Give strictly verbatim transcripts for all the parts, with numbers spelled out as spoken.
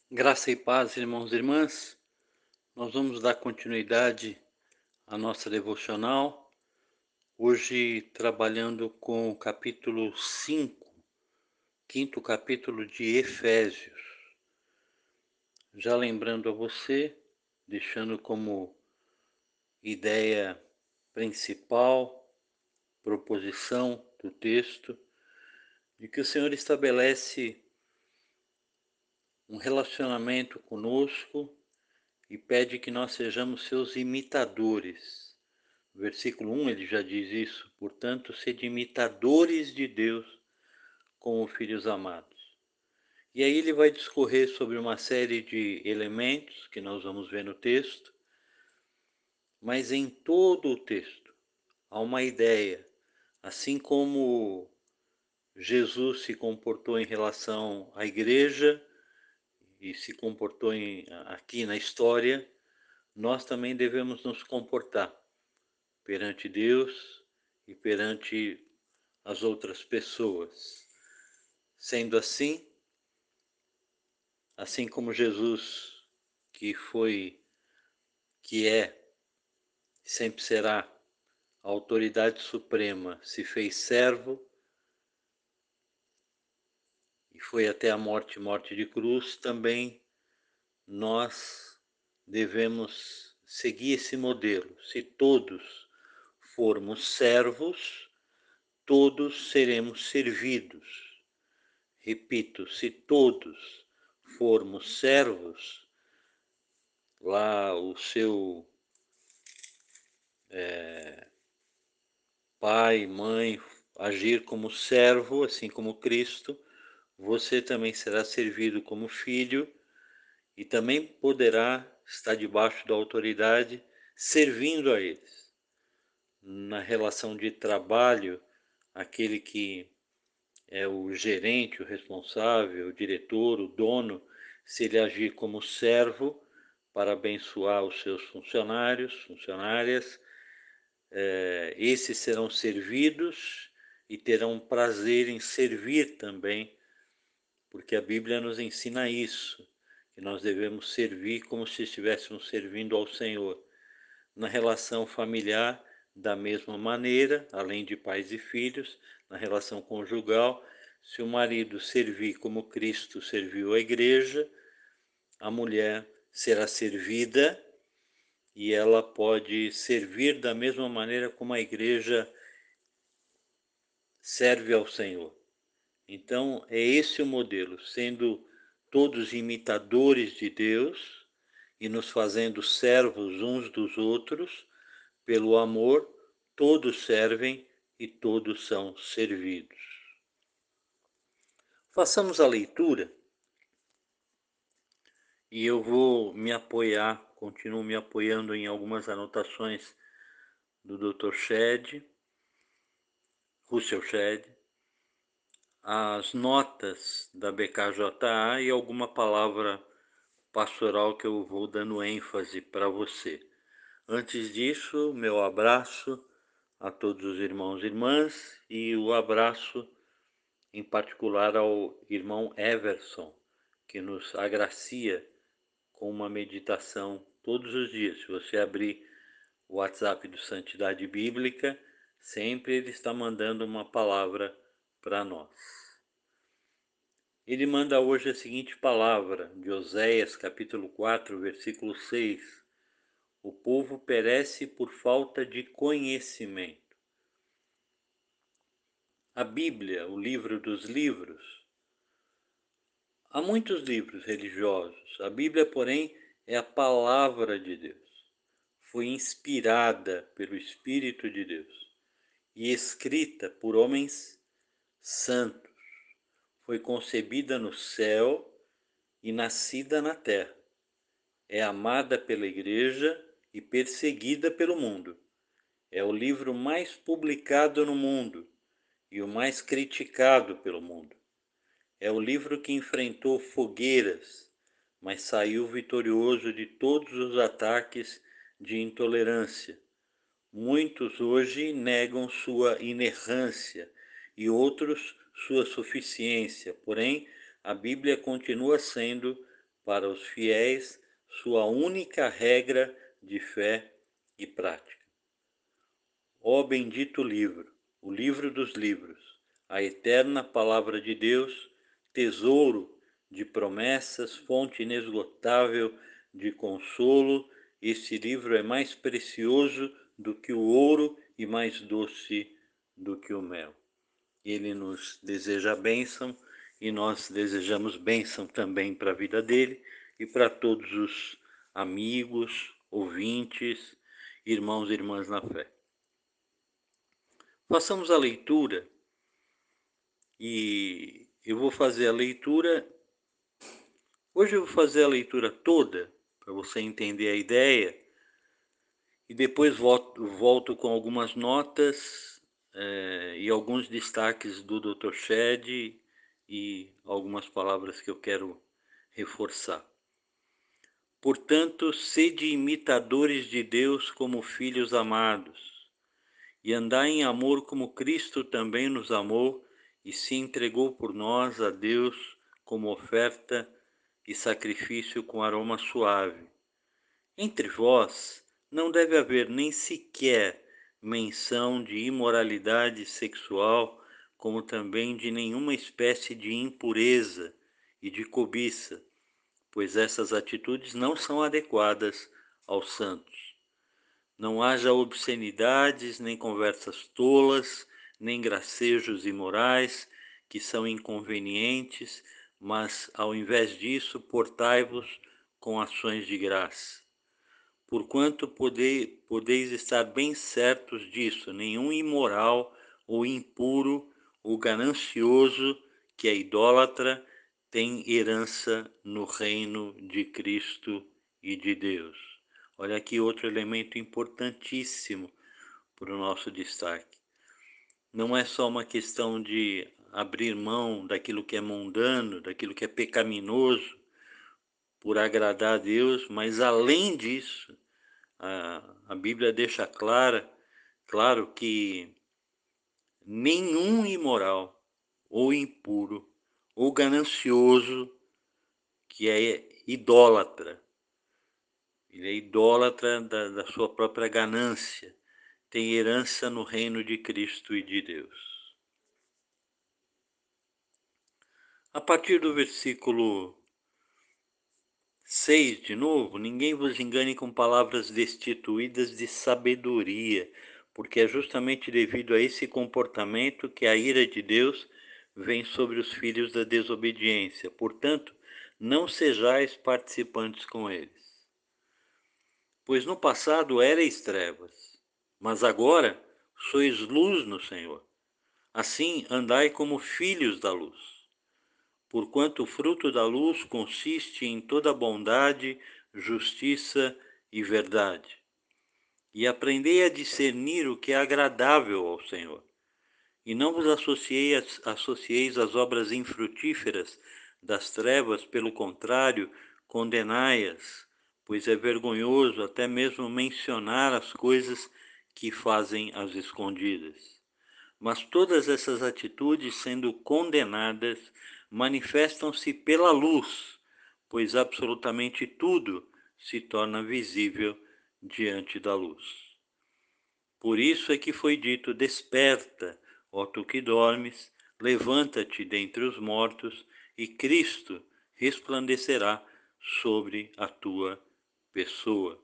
Graça e paz, irmãos e irmãs. Nós vamos dar continuidade à nossa devocional, hoje trabalhando com o capítulo cinco, quinto capítulo de Efésios. Já lembrando a você, deixando como ideia principal, proposição do texto, de que o Senhor estabelece um relacionamento conosco e pede que nós sejamos seus imitadores. No versículo um ele já diz isso: portanto, sede imitadores de Deus como filhos amados. E aí ele vai discorrer sobre uma série de elementos que nós vamos ver no texto, mas em todo o texto há uma ideia, assim como Jesus se comportou em relação à igreja e se comportou em, aqui na história, nós também devemos nos comportar perante Deus e perante as outras pessoas. Sendo assim, assim como Jesus, que foi, que é, sempre será a autoridade suprema, se fez servo e foi até a morte, morte de cruz, também nós devemos seguir esse modelo. Se todos formos servos, todos seremos servidos. Repito, se todos formos servos, lá o seu é, pai, mãe, agir como servo, assim como Cristo, você também será servido como filho e também poderá estar debaixo da autoridade, servindo a eles. Na relação de trabalho, aquele que é o gerente, o responsável, o diretor, o dono, se ele agir como servo para abençoar os seus funcionários, funcionárias, eh, esses serão servidos e terão prazer em servir também, porque a Bíblia nos ensina isso, que nós devemos servir como se estivéssemos servindo ao Senhor. Na relação familiar, da mesma maneira, além de pais e filhos, na relação conjugal, se o marido servir como Cristo serviu a igreja, a mulher será servida e ela pode servir da mesma maneira como a igreja serve ao Senhor. Então, é esse o modelo, sendo todos imitadores de Deus e nos fazendo servos uns dos outros, pelo amor, todos servem e todos são servidos. Façamos a leitura e eu vou me apoiar, continuo me apoiando em algumas anotações do doutor Shedd, Russell Shedd, as notas da B K J A e alguma palavra pastoral que eu vou dando ênfase para você. Antes disso, meu abraço a todos os irmãos e irmãs e o abraço em particular ao irmão Everson, que nos agracia com uma meditação todos os dias. Se você abrir o WhatsApp do Santidade Bíblica, sempre ele está mandando uma palavra para nós. Ele manda hoje a seguinte palavra, de Oséias, capítulo quatro, versículo seis. O povo perece por falta de conhecimento. A Bíblia, o livro dos livros, há muitos livros religiosos. A Bíblia, porém, é a palavra de Deus. Foi inspirada pelo Espírito de Deus e escrita por homens santos. Foi concebida no céu e nascida na terra. É amada pela igreja e perseguida pelo mundo. É o livro mais publicado no mundo e o mais criticado pelo mundo. É o livro que enfrentou fogueiras, mas saiu vitorioso de todos os ataques de intolerância. Muitos hoje negam sua inerrância e outros sua suficiência, porém, a Bíblia continua sendo para os fiéis sua única regra de fé e prática. Ó bendito livro, o livro dos livros, a eterna palavra de Deus, tesouro de promessas, fonte inesgotável de consolo, este livro é mais precioso do que o ouro e mais doce do que o mel. Ele nos deseja bênção e nós desejamos bênção também para a vida dele e para todos os amigos, ouvintes, irmãos e irmãs na fé. Façamos a leitura e eu vou fazer a leitura. Hoje eu vou fazer a leitura toda para você entender a ideia e depois volto, volto com algumas notas é, e alguns destaques do doutor Shed e algumas palavras que eu quero reforçar. Portanto, sede imitadores de Deus como filhos amados, e andai em amor como Cristo também nos amou e se entregou por nós a Deus como oferta e sacrifício com aroma suave. Entre vós não deve haver nem sequer menção de imoralidade sexual, como também de nenhuma espécie de impureza e de cobiça, pois essas atitudes não são adequadas aos santos. Não haja obscenidades, nem conversas tolas, nem gracejos imorais, que são inconvenientes, mas, ao invés disso, portai-vos com ações de graça. Porquanto podeis, podeis estar bem certos disso, nenhum imoral ou impuro ou ganancioso que é idólatra tem herança no reino de Cristo e de Deus. Olha aqui outro elemento importantíssimo para o nosso destaque. Não é só uma questão de abrir mão daquilo que é mundano, daquilo que é pecaminoso, por agradar a Deus, mas além disso, a, a Bíblia deixa clara, claro que nenhum imoral ou impuro ou ganancioso que é idólatra, ele é idólatra da, da sua própria ganância, tem herança no reino de Cristo e de Deus. A partir do versículo seis, de novo, ninguém vos engane com palavras destituídas de sabedoria, porque é justamente devido a esse comportamento que a ira de Deus vem sobre os filhos da desobediência. Portanto, não sejais participantes com eles. Pois no passado erais trevas, mas agora sois luz no Senhor. Assim andai como filhos da luz. Porquanto o fruto da luz consiste em toda bondade, justiça e verdade. E aprendei a discernir o que é agradável ao Senhor. E não vos associeis, associeis às obras infrutíferas das trevas, pelo contrário, condenai-as, pois é vergonhoso até mesmo mencionar as coisas que fazem às escondidas. Mas todas essas atitudes, sendo condenadas, manifestam-se pela luz, pois absolutamente tudo se torna visível diante da luz. Por isso é que foi dito: desperta, ó tu que dormes, levanta-te dentre os mortos, e Cristo resplandecerá sobre a tua pessoa.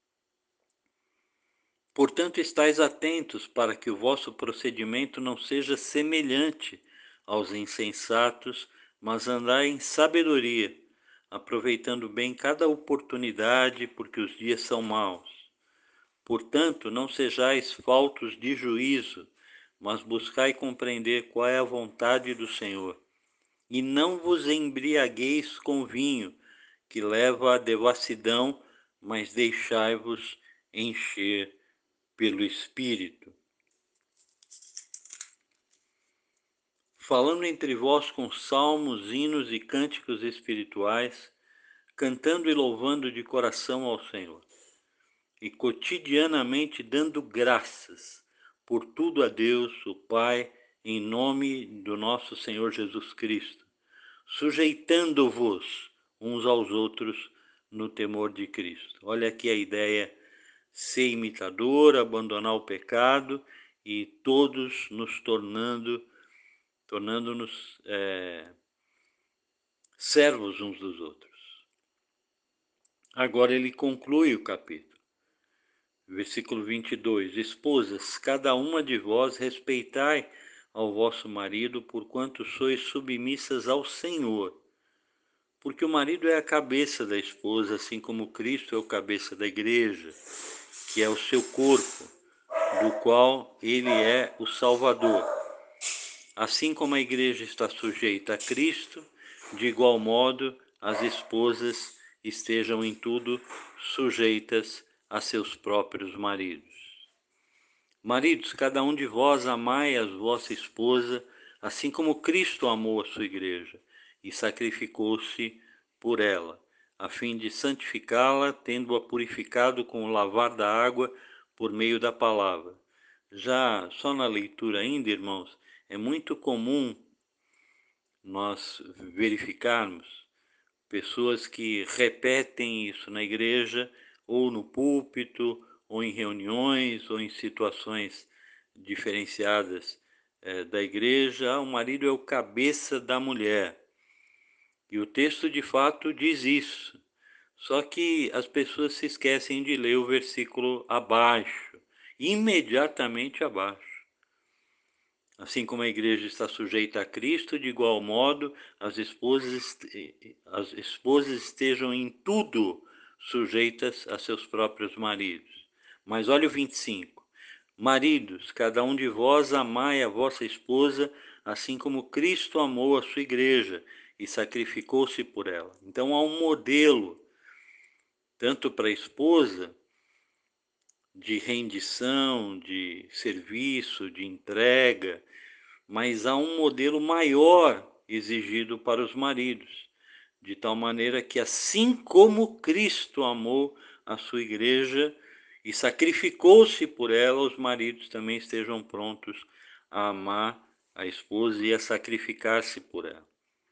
Portanto, estais atentos para que o vosso procedimento não seja semelhante aos insensatos, mas andai em sabedoria, aproveitando bem cada oportunidade, porque os dias são maus. Portanto, não sejais faltos de juízo, mas buscai compreender qual é a vontade do Senhor. E não vos embriagueis com vinho, que leva à devassidão, mas deixai-vos encher pelo Espírito. Falando entre vós com salmos, hinos e cânticos espirituais, cantando e louvando de coração ao Senhor, e cotidianamente dando graças por tudo a Deus, o Pai, em nome do nosso Senhor Jesus Cristo, sujeitando-vos uns aos outros no temor de Cristo. Olha aqui a ideia: ser imitador, abandonar o pecado e todos nos tornando, tornando-nos é, servos uns dos outros. Agora ele conclui o capítulo. Versículo vinte e dois: Esposas, cada uma de vós respeitai ao vosso marido, porquanto sois submissas ao Senhor. Porque o marido é a cabeça da esposa, assim como Cristo é o cabeça da igreja, que é o seu corpo, do qual ele é o Salvador. Assim como a igreja está sujeita a Cristo, de igual modo as esposas estejam em tudo sujeitas a seus próprios maridos. Maridos, cada um de vós amai a vossa esposa, assim como Cristo amou a sua igreja e sacrificou-se por ela, a fim de santificá-la, tendo-a purificado com o lavar da água por meio da palavra. Já só na leitura ainda, irmãos, é muito comum nós verificarmos pessoas que repetem isso na igreja, ou no púlpito, ou em reuniões, ou em situações diferenciadas eh, da igreja. Ah, o marido é o cabeça da mulher. E o texto de fato diz isso. Só que as pessoas se esquecem de ler o versículo abaixo, imediatamente abaixo. Assim como a igreja está sujeita a Cristo, de igual modo as esposas, as esposas estejam em tudo sujeitas a seus próprios maridos. Mas olha o vinte e cinco. Maridos, cada um de vós amai a vossa esposa, assim como Cristo amou a sua igreja e sacrificou-se por ela. Então há um modelo, tanto para a esposa, de rendição, de serviço, de entrega, mas há um modelo maior exigido para os maridos, de tal maneira que, assim como Cristo amou a sua igreja e sacrificou-se por ela, os maridos também estejam prontos a amar a esposa e a sacrificar-se por ela,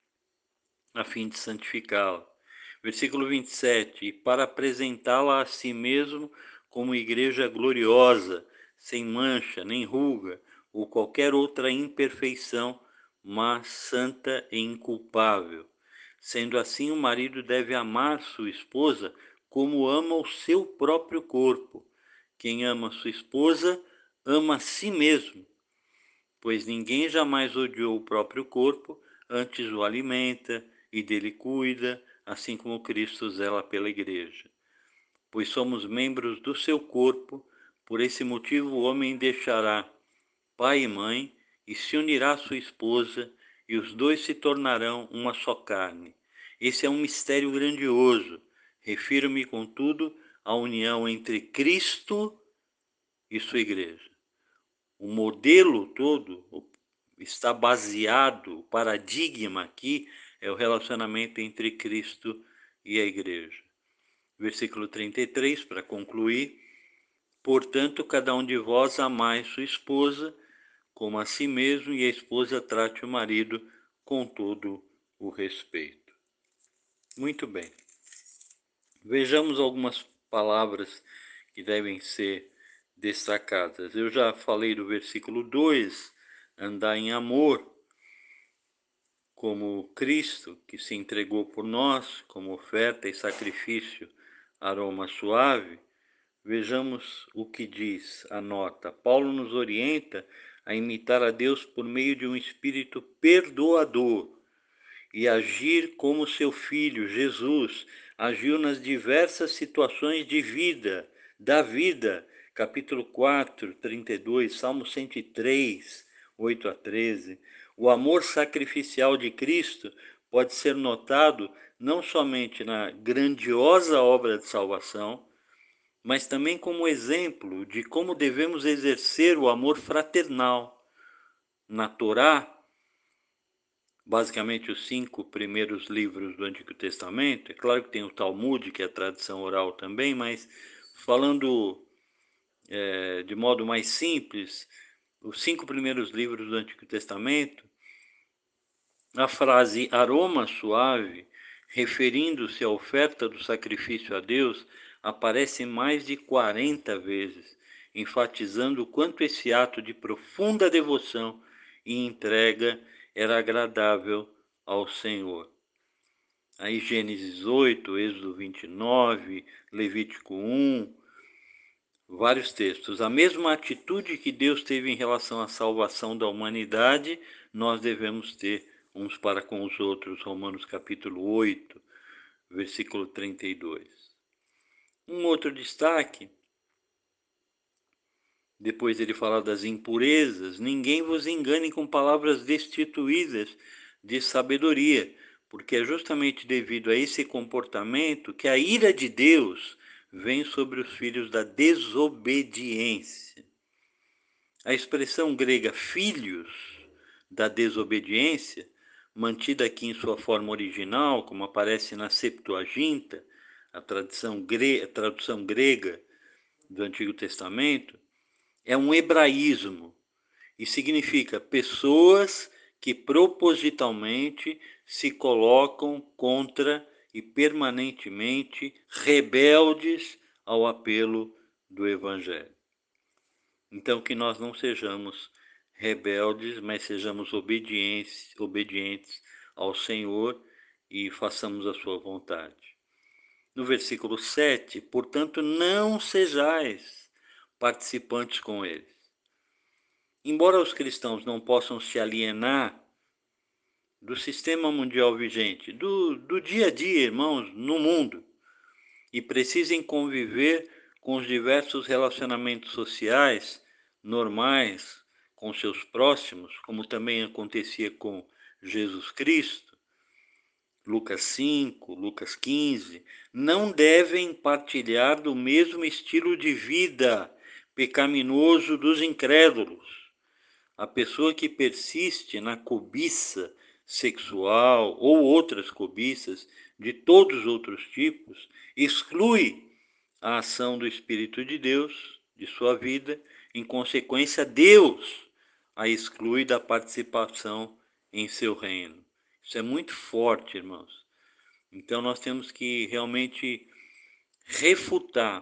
a fim de santificá-la. Versículo vinte e sete: E para apresentá-la a si mesmo como igreja gloriosa, sem mancha, nem ruga, ou qualquer outra imperfeição, mas santa e inculpável. Sendo assim, o marido deve amar sua esposa como ama o seu próprio corpo. Quem ama sua esposa, ama a si mesmo, pois ninguém jamais odiou o próprio corpo, antes o alimenta e dele cuida, assim como Cristo zela pela igreja. Pois somos membros do seu corpo, por esse motivo o homem deixará pai e mãe e se unirá à sua esposa, e os dois se tornarão uma só carne. Esse é um mistério grandioso. Refiro-me, contudo, à união entre Cristo e sua igreja. O modelo todo está baseado, o paradigma aqui é o relacionamento entre Cristo e a igreja. Versículo trinta e três, para concluir: Portanto, cada um de vós amai sua esposa como a si mesmo, e a esposa trate o marido com todo o respeito. Muito bem. Vejamos algumas palavras que devem ser destacadas. Eu já falei do versículo dois, andar em amor, como Cristo, que se entregou por nós, como oferta e sacrifício, aroma suave. Vejamos o que diz a nota. Paulo nos orienta a imitar a Deus por meio de um espírito perdoador e agir como seu filho, Jesus, agiu nas diversas situações de vida, da vida. Capítulo quatro, trinta e dois, Salmo cento e três, oito a treze. O amor sacrificial de Cristo pode ser notado não somente na grandiosa obra de salvação, mas também como exemplo de como devemos exercer o amor fraternal. Na Torá, basicamente os cinco primeiros livros do Antigo Testamento, é claro que tem o Talmud, que é a tradição oral também, mas falando é, de modo mais simples, os cinco primeiros livros do Antigo Testamento, a frase aroma suave referindo-se à oferta do sacrifício a Deus, aparece mais de quarenta vezes, enfatizando o quanto esse ato de profunda devoção e entrega era agradável ao Senhor. Aí Gênesis oito, Êxodo vinte e nove, Levítico um, vários textos. A mesma atitude que Deus teve em relação à salvação da humanidade, nós devemos ter uns para com os outros. Romanos capítulo oito, versículo trinta e dois. Um outro destaque, depois ele fala das impurezas: ninguém vos engane com palavras destituídas de sabedoria, porque é justamente devido a esse comportamento que a ira de Deus vem sobre os filhos da desobediência. A expressão grega filhos da desobediência, mantida aqui em sua forma original, como aparece na Septuaginta, a tradução, gre- a tradução grega do Antigo Testamento, é um hebraísmo e significa pessoas que propositalmente se colocam contra e permanentemente rebeldes ao apelo do Evangelho. Então, que nós não sejamos rebeldes, mas sejamos obedientes, obedientes ao Senhor e façamos a sua vontade. No versículo sete, portanto, não sejais participantes com eles. Embora os cristãos não possam se alienar do sistema mundial vigente, do, do dia a dia, irmãos, no mundo, e precisem conviver com os diversos relacionamentos sociais normais com seus próximos, como também acontecia com Jesus Cristo, Lucas cinco, Lucas quinze, não devem partilhar do mesmo estilo de vida pecaminoso dos incrédulos. A pessoa que persiste na cobiça sexual ou outras cobiças de todos os outros tipos exclui a ação do Espírito de Deus de sua vida. Em consequência, Deus a exclui da participação em seu reino. Isso é muito forte, irmãos. Então nós temos que realmente refutar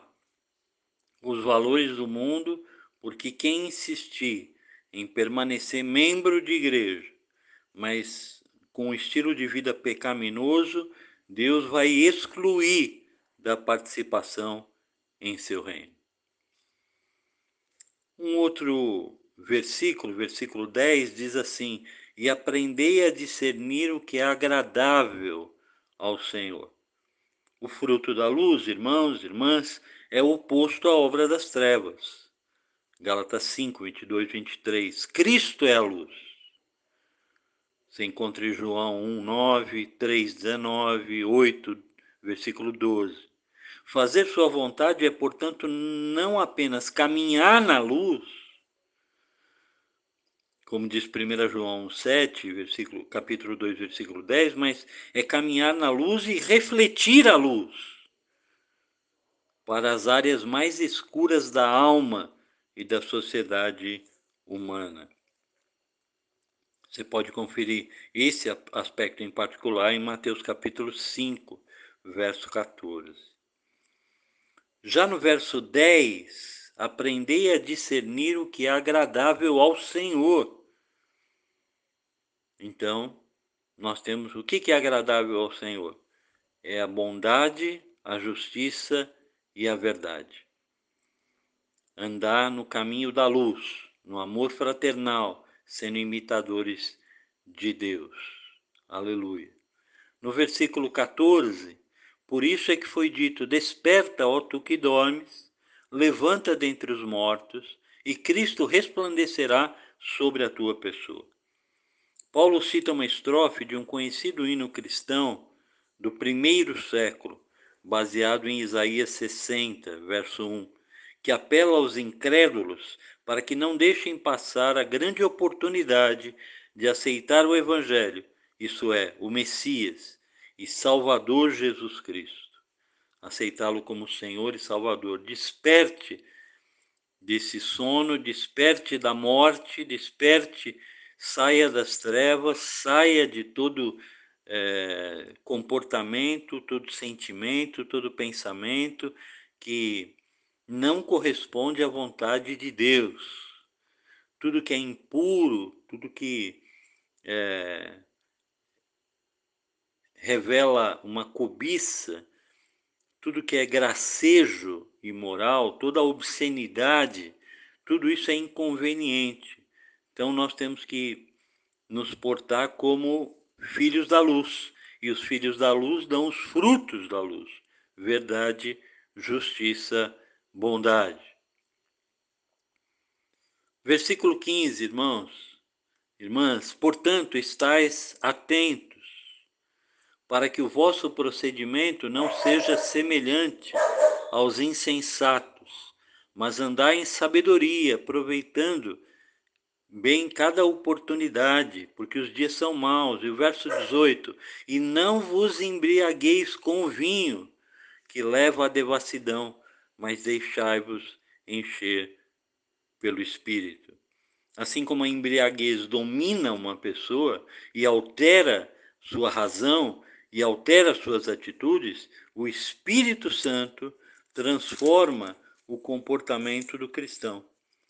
os valores do mundo, porque quem insistir em permanecer membro de igreja, mas com um estilo de vida pecaminoso, Deus vai excluir da participação em seu reino. Um outro versículo, versículo dez, diz assim: e aprendei a discernir o que é agradável ao Senhor. O fruto da luz, irmãos, irmãs, é o oposto à obra das trevas. Gálatas cinco, vinte e dois, vinte e três. Cristo é a luz. Se encontra em João um, nove, três, dezenove, oito, versículo doze. Fazer sua vontade é, portanto, não apenas caminhar na luz, como diz primeiro João sete, versículo, capítulo dois, versículo dez, mas é caminhar na luz e refletir a luz para as áreas mais escuras da alma e da sociedade humana. Você pode conferir esse aspecto em particular em Mateus capítulo cinco, verso quatorze. Já no verso dez, aprendei a discernir o que é agradável ao Senhor. Então, nós temos o que é agradável ao Senhor? É a bondade, a justiça e a verdade. Andar no caminho da luz, no amor fraternal, sendo imitadores de Deus. Aleluia. No versículo quatorze, por isso é que foi dito: desperta, ó tu que dormes, levanta dentre os mortos, e Cristo resplandecerá sobre a tua pessoa. Paulo cita uma estrofe de um conhecido hino cristão do primeiro século, baseado em Isaías sessenta, verso um, que apela aos incrédulos para que não deixem passar a grande oportunidade de aceitar o Evangelho, isso é, o Messias e Salvador Jesus Cristo. Aceitá-lo como Senhor e Salvador. Desperte desse sono, desperte da morte, desperte, saia das trevas, saia de todo é, comportamento, todo sentimento, todo pensamento que não corresponde à vontade de Deus. Tudo que é impuro, tudo que é, revela uma cobiça, tudo que é gracejo imoral, toda obscenidade, tudo isso é inconveniente. Então nós temos que nos portar como filhos da luz. E os filhos da luz dão os frutos da luz: verdade, justiça, bondade. Versículo quinze, irmãos, irmãs, portanto, estais atentos, para que o vosso procedimento não seja semelhante aos insensatos, mas andai em sabedoria, aproveitando bem cada oportunidade, porque os dias são maus. E o verso dezoito, e não vos embriagueis com vinho, que leva à devassidão, mas deixai-vos encher pelo Espírito. Assim como a embriaguez domina uma pessoa e altera sua razão e altera suas atitudes, o Espírito Santo transforma o comportamento do cristão.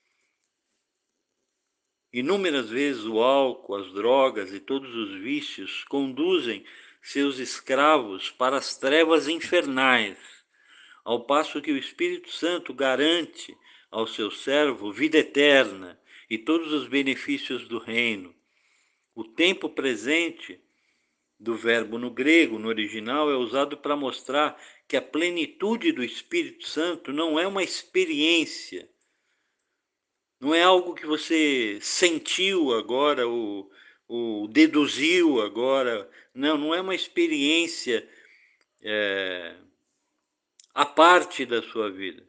Inúmeras vezes o álcool, as drogas e todos os vícios conduzem seus escravos para as trevas infernais, ao passo que o Espírito Santo garante ao seu servo vida eterna e todos os benefícios do reino. O tempo presente do verbo no grego, no original, é usado para mostrar que a plenitude do Espírito Santo não é uma experiência, não é algo que você sentiu agora ou, ou deduziu agora. Não, não é uma experiência é, à parte da sua vida.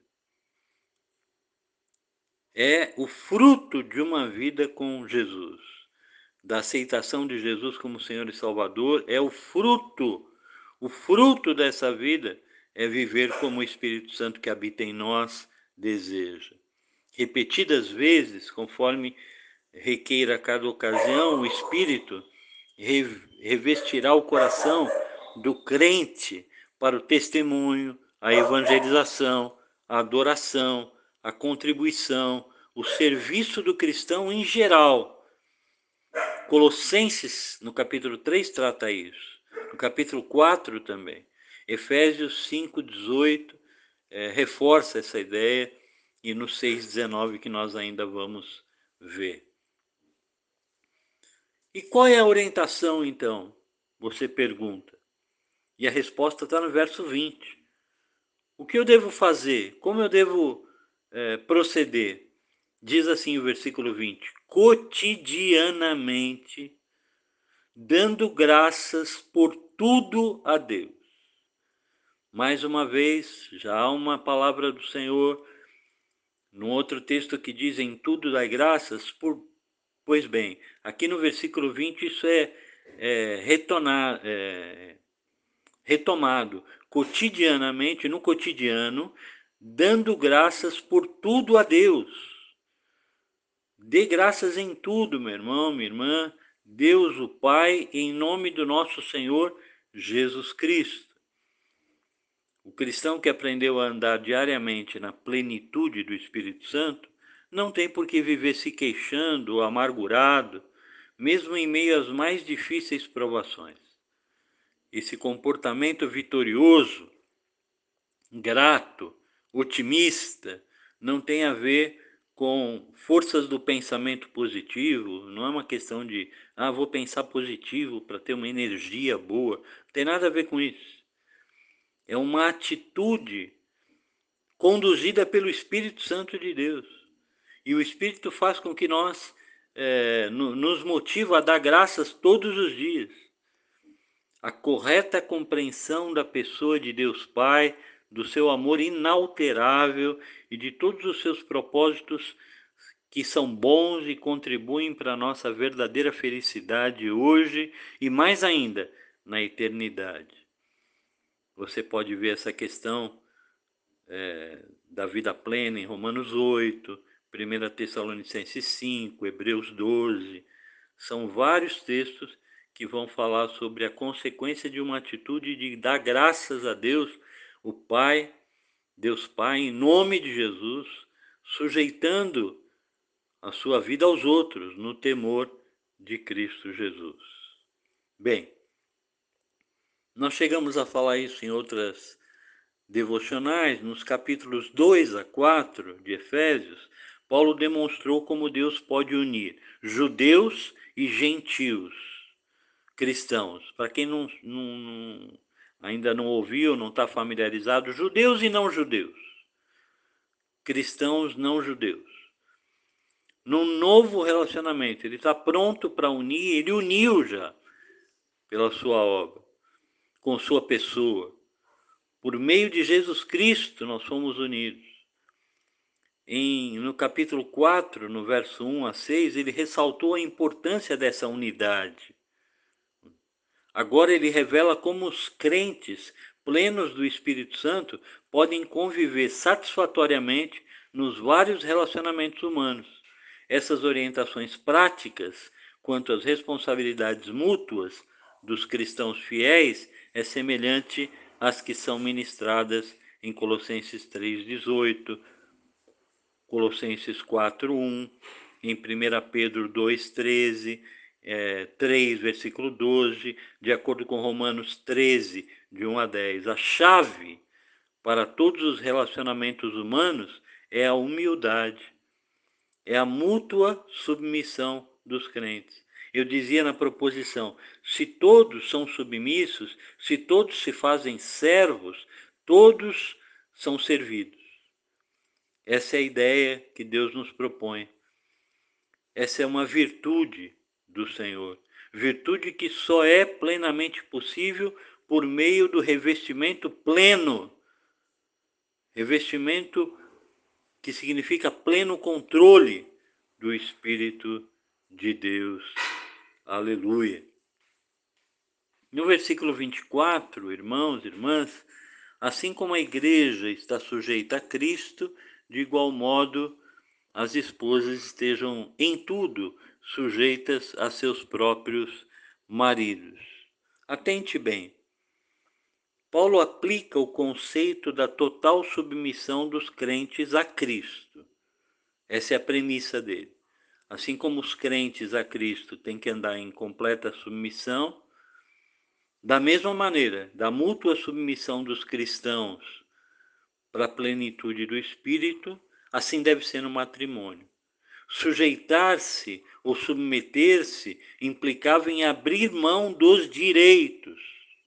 É o fruto de uma vida com Jesus, da aceitação de Jesus como Senhor e Salvador. É o fruto, o fruto dessa vida é viver como o Espírito Santo que habita em nós deseja. Repetidas vezes, conforme requeira cada ocasião, o Espírito revestirá o coração do crente para o testemunho, a evangelização, a adoração, a contribuição, o serviço do cristão em geral. Colossenses, no capítulo três, trata isso. No capítulo quatro também. Efésios cinco, dezoito, é, reforça essa ideia, e no seis, dezenove, que nós ainda vamos ver. E qual é a orientação, então? Você pergunta. E a resposta está no verso vinte. O que eu devo fazer? Como eu devo é, proceder? Diz assim o versículo vinte: cotidianamente, dando graças por tudo a Deus. Mais uma vez, já há uma palavra do Senhor, num outro texto que diz: em tudo dai graças. Por... Pois bem, aqui no versículo vinte isso é, é, retornar, é retomado cotidianamente, no cotidiano, dando graças por tudo a Deus. Dê graças em tudo, meu irmão, minha irmã, Deus o Pai, em nome do nosso Senhor Jesus Cristo. O cristão que aprendeu a andar diariamente na plenitude do Espírito Santo não tem por que viver se queixando ou amargurado, mesmo em meio às mais difíceis provações. Esse comportamento vitorioso, grato, otimista, não tem a ver com forças do pensamento positivo. Não é uma questão de, ah, vou pensar positivo para ter uma energia boa. Não tem nada a ver com isso. É uma atitude conduzida pelo Espírito Santo de Deus. E o Espírito faz com que nós, é, nos motive a dar graças todos os dias. A correta compreensão da pessoa de Deus Pai, do seu amor inalterável e de todos os seus propósitos que são bons e contribuem para a nossa verdadeira felicidade hoje e, mais ainda, na eternidade. Você pode ver essa questão é, da vida plena em Romanos oito, primeira Tessalonicenses cinco, Hebreus doze. São vários textos que vão falar sobre a consequência de uma atitude de dar graças a Deus, o Pai, Deus Pai, em nome de Jesus, sujeitando a sua vida aos outros no temor de Cristo Jesus. Bem, nós chegamos a falar isso em outras devocionais, nos capítulos dois a quatro de Efésios. Paulo demonstrou como Deus pode unir judeus e gentios, cristãos. Para quem não, não, não, ainda não ouviu, não está familiarizado, judeus e não judeus, cristãos não judeus. Num novo relacionamento, ele está pronto para unir, ele uniu já pela sua obra, com sua pessoa. Por meio de Jesus Cristo nós fomos unidos. Em, no capítulo quatro, no verso um a seis, ele ressaltou a importância dessa unidade. Agora ele revela como os crentes plenos do Espírito Santo podem conviver satisfatoriamente nos vários relacionamentos humanos. Essas orientações práticas quanto às responsabilidades mútuas dos cristãos fiéis é semelhante às que são ministradas em Colossenses três, dezoito, Colossenses quatro, um, em primeira Pedro dois, treze, é, três, versículo doze, de acordo com Romanos treze, de um a dez. A chave para todos os relacionamentos humanos é a humildade, é a mútua submissão dos crentes. Eu dizia na proposição, se todos são submissos, se todos se fazem servos, todos são servidos. Essa é a ideia que Deus nos propõe. Essa é uma virtude do Senhor. Virtude que só é plenamente possível por meio do revestimento pleno. Revestimento que significa pleno controle do Espírito de Deus. Aleluia. No versículo vinte e quatro, irmãos e irmãs, assim como a igreja está sujeita a Cristo, de igual modo as esposas estejam em tudo sujeitas a seus próprios maridos. Atente bem. Paulo aplica o conceito da total submissão dos crentes a Cristo. Essa é a premissa dele. Assim como os crentes a Cristo têm que andar em completa submissão, da mesma maneira, da mútua submissão dos cristãos para a plenitude do Espírito, assim deve ser no matrimônio. Sujeitar-se ou submeter-se implicava em abrir mão dos direitos.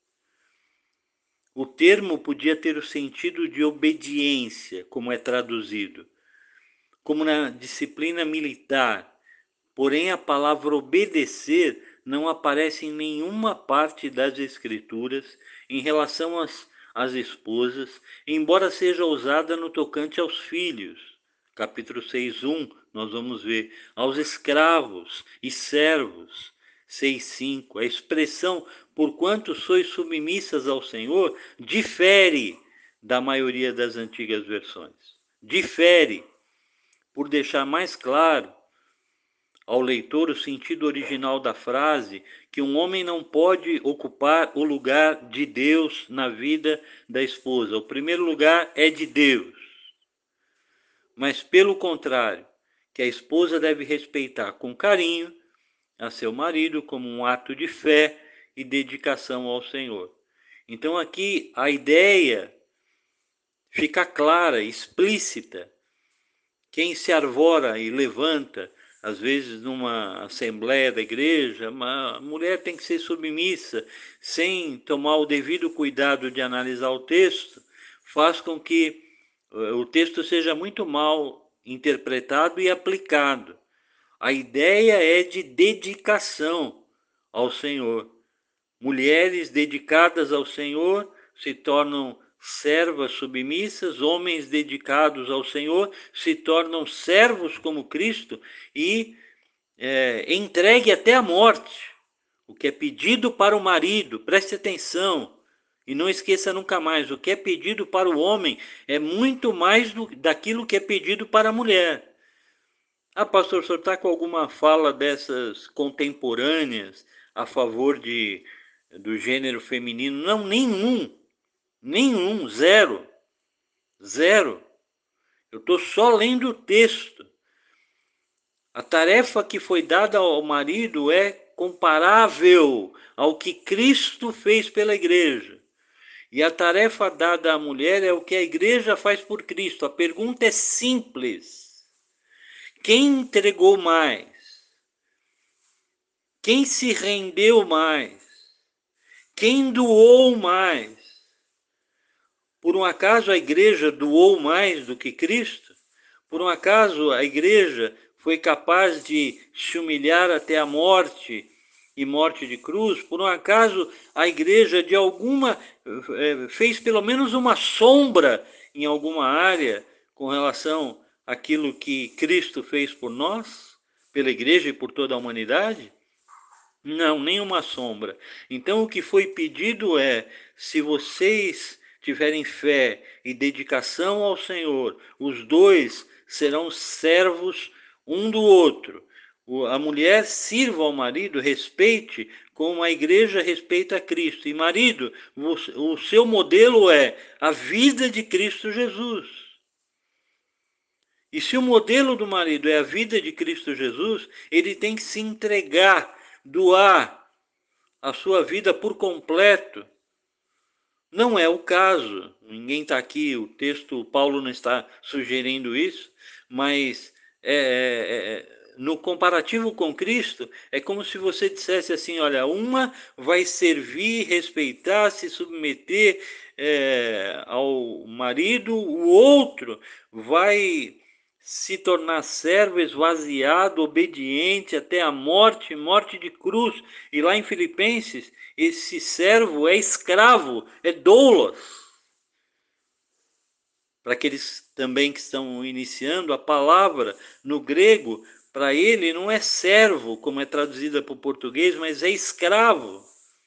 O termo podia ter o sentido de obediência, como é traduzido, como na disciplina militar. Porém, a palavra obedecer não aparece em nenhuma parte das Escrituras em relação às, às esposas, embora seja usada no tocante aos filhos. Capítulo seis, um, nós vamos ver, aos escravos e servos. seis, cinco, a expressão porquanto sois submissas ao Senhor difere da maioria das antigas versões. Difere, por deixar mais claro ao leitor o sentido original da frase, que um homem não pode ocupar o lugar de Deus na vida da esposa. O primeiro lugar é de Deus. Mas, pelo contrário, que a esposa deve respeitar com carinho a seu marido como um ato de fé e dedicação ao Senhor. Então aqui a ideia fica clara, explícita. Quem se arvora e levanta, às vezes numa assembleia da igreja, a mulher tem que ser submissa, sem tomar o devido cuidado de analisar o texto, faz com que o texto seja muito mal interpretado e aplicado. A ideia é de dedicação ao Senhor. Mulheres dedicadas ao Senhor se tornam servas submissas, homens dedicados ao Senhor se tornam servos como Cristo e é, entregue até a morte. O que é pedido para o marido, preste atenção e não esqueça nunca mais, o que é pedido para o homem é muito mais do, daquilo que é pedido para a mulher. Ah, pastor, o senhor está com alguma fala dessas contemporâneas a favor de, do gênero feminino. Não, nenhum. Nenhum, zero. Zero. Eu estou só lendo o texto. A tarefa que foi dada ao marido é comparável ao que Cristo fez pela igreja. E a tarefa dada à mulher é o que a igreja faz por Cristo. A pergunta é simples: quem entregou mais? Quem se rendeu mais? Quem doou mais? Por um acaso a igreja doou mais do que Cristo? Por um acaso a igreja foi capaz de se humilhar até a morte e morte de cruz? Por um acaso a igreja de alguma fez pelo menos uma sombra em alguma área com relação àquilo que Cristo fez por nós, pela igreja e por toda a humanidade? Não, nenhuma sombra. Então o que foi pedido é: se vocês tiverem fé e dedicação ao Senhor, os dois serão servos um do outro. A mulher sirva ao marido, respeite como a igreja respeita a Cristo. E marido, o seu modelo é a vida de Cristo Jesus. E se o modelo do marido é a vida de Cristo Jesus, ele tem que se entregar, doar a sua vida por completo. Não é o caso, ninguém está aqui, o texto, Paulo não está sugerindo isso, mas é, é, é, no comparativo com Cristo, é como se você dissesse assim: olha, uma vai servir, respeitar, se submeter é, ao marido, o outro vai se tornar servo, esvaziado, obediente até a morte, morte de cruz. E lá em Filipenses, esse servo é escravo, é doulos. Para aqueles também que estão iniciando, a palavra no grego, para ele, não é servo, como é traduzida para o português, mas é escravo.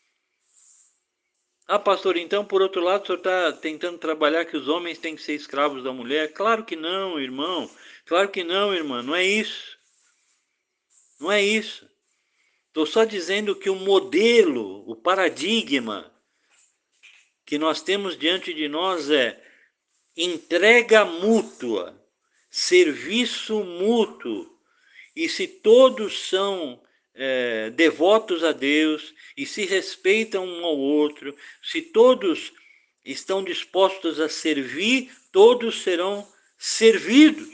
Ah, pastor, então, por outro lado, o senhor está tentando trabalhar que os homens têm que ser escravos da mulher? Claro que não, irmão. Claro que não, irmã. Não é isso. Não é isso. Estou só dizendo que o modelo, o paradigma que nós temos diante de nós é entrega mútua, serviço mútuo. E se todos são é, devotos a Deus e se respeitam um ao outro, se todos estão dispostos a servir, todos serão servidos.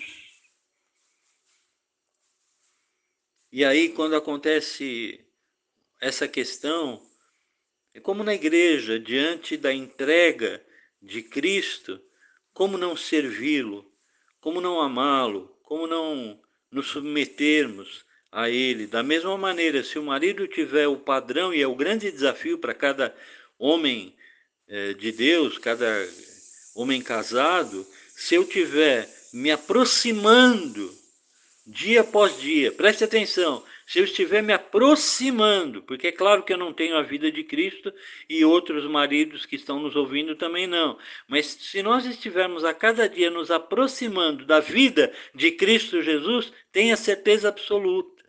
E aí, quando acontece essa questão, é como na igreja, diante da entrega de Cristo, como não servi-lo, como não amá-lo, como não nos submetermos a ele. Da mesma maneira, se o marido tiver o padrão, e é o grande desafio para cada homem eh, de Deus, cada homem casado, se eu tiver me aproximando dia após dia, preste atenção, se eu estiver me aproximando, porque é claro que eu não tenho a vida de Cristo e outros maridos que estão nos ouvindo também não, mas se nós estivermos a cada dia nos aproximando da vida de Cristo Jesus, tenha certeza absoluta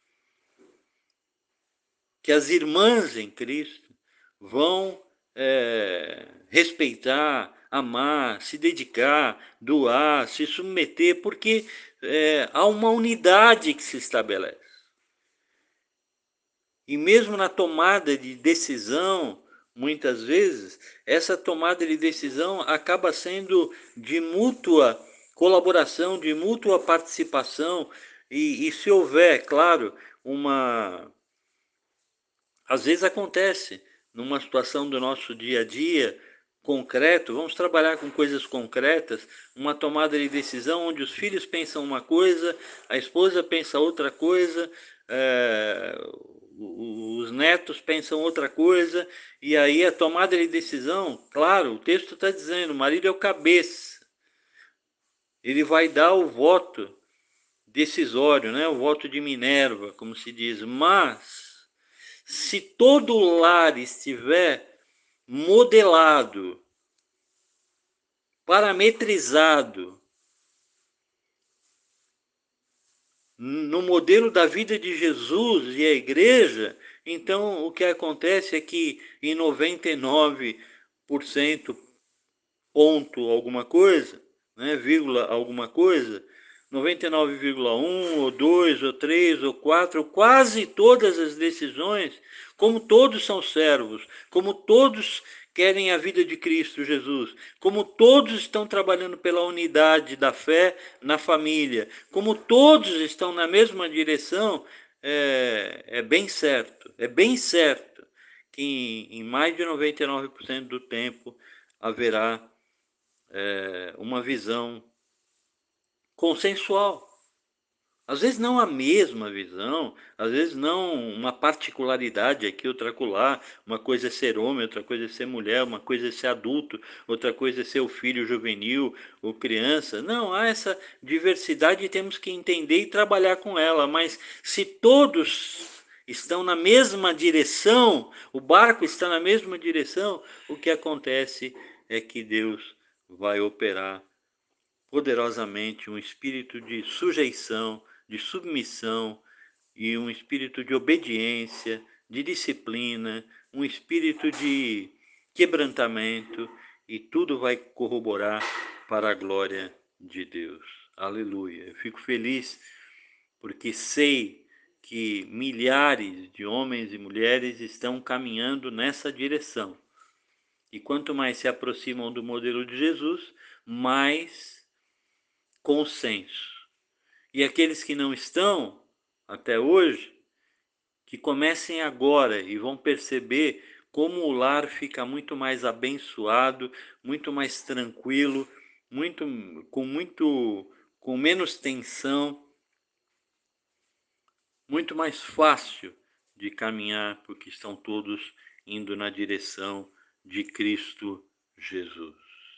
que as irmãs em Cristo vão é, respeitar, amar, se dedicar, doar, se submeter, porque é, há uma unidade que se estabelece. E mesmo na tomada de decisão, muitas vezes, essa tomada de decisão acaba sendo de mútua colaboração, de mútua participação, e, e se houver, claro, uma... Às vezes acontece, numa situação do nosso dia a dia, concreto, vamos trabalhar com coisas concretas, uma tomada de decisão onde os filhos pensam uma coisa, a esposa pensa outra coisa, é, os netos pensam outra coisa, e aí a tomada de decisão, claro, o texto está dizendo, o marido é o cabeça, ele vai dar o voto decisório, né? O voto de Minerva, como se diz, mas se todo o lar estiver modelado, parametrizado no modelo da vida de Jesus e a igreja, Então, o que acontece é que em noventa e nove por cento ponto alguma coisa, né, vírgula alguma coisa, noventa e nove vírgula um ou dois ou três ou quatro, quase todas as decisões, como todos são servos, como todos querem a vida de Cristo Jesus, como todos estão trabalhando pela unidade da fé na família, como todos estão na mesma direção, é, é bem certo, é bem certo que em, em mais de noventa e nove por cento do tempo haverá é, uma visão consensual. Às vezes não a mesma visão, às vezes não uma particularidade aqui, outra acolá, uma coisa é ser homem, outra coisa é ser mulher, uma coisa é ser adulto, outra coisa é ser o filho juvenil ou criança. Não, há essa diversidade e temos que entender e trabalhar com ela, mas se todos estão na mesma direção, o barco está na mesma direção, o que acontece é que Deus vai operar poderosamente um espírito de sujeição, de submissão e um espírito de obediência, de disciplina, um espírito de quebrantamento, e tudo vai corroborar para a glória de Deus. Aleluia. Eu fico feliz porque sei que milhares de homens e mulheres estão caminhando nessa direção. E quanto mais se aproximam do modelo de Jesus, mais consenso. E aqueles que não estão até hoje, que comecem agora e vão perceber como o lar fica muito mais abençoado, muito mais tranquilo, muito com muito com menos tensão, muito mais fácil de caminhar, porque estão todos indo na direção de Cristo Jesus.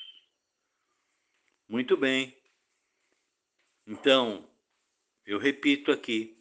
Muito bem. Então, eu repito aqui,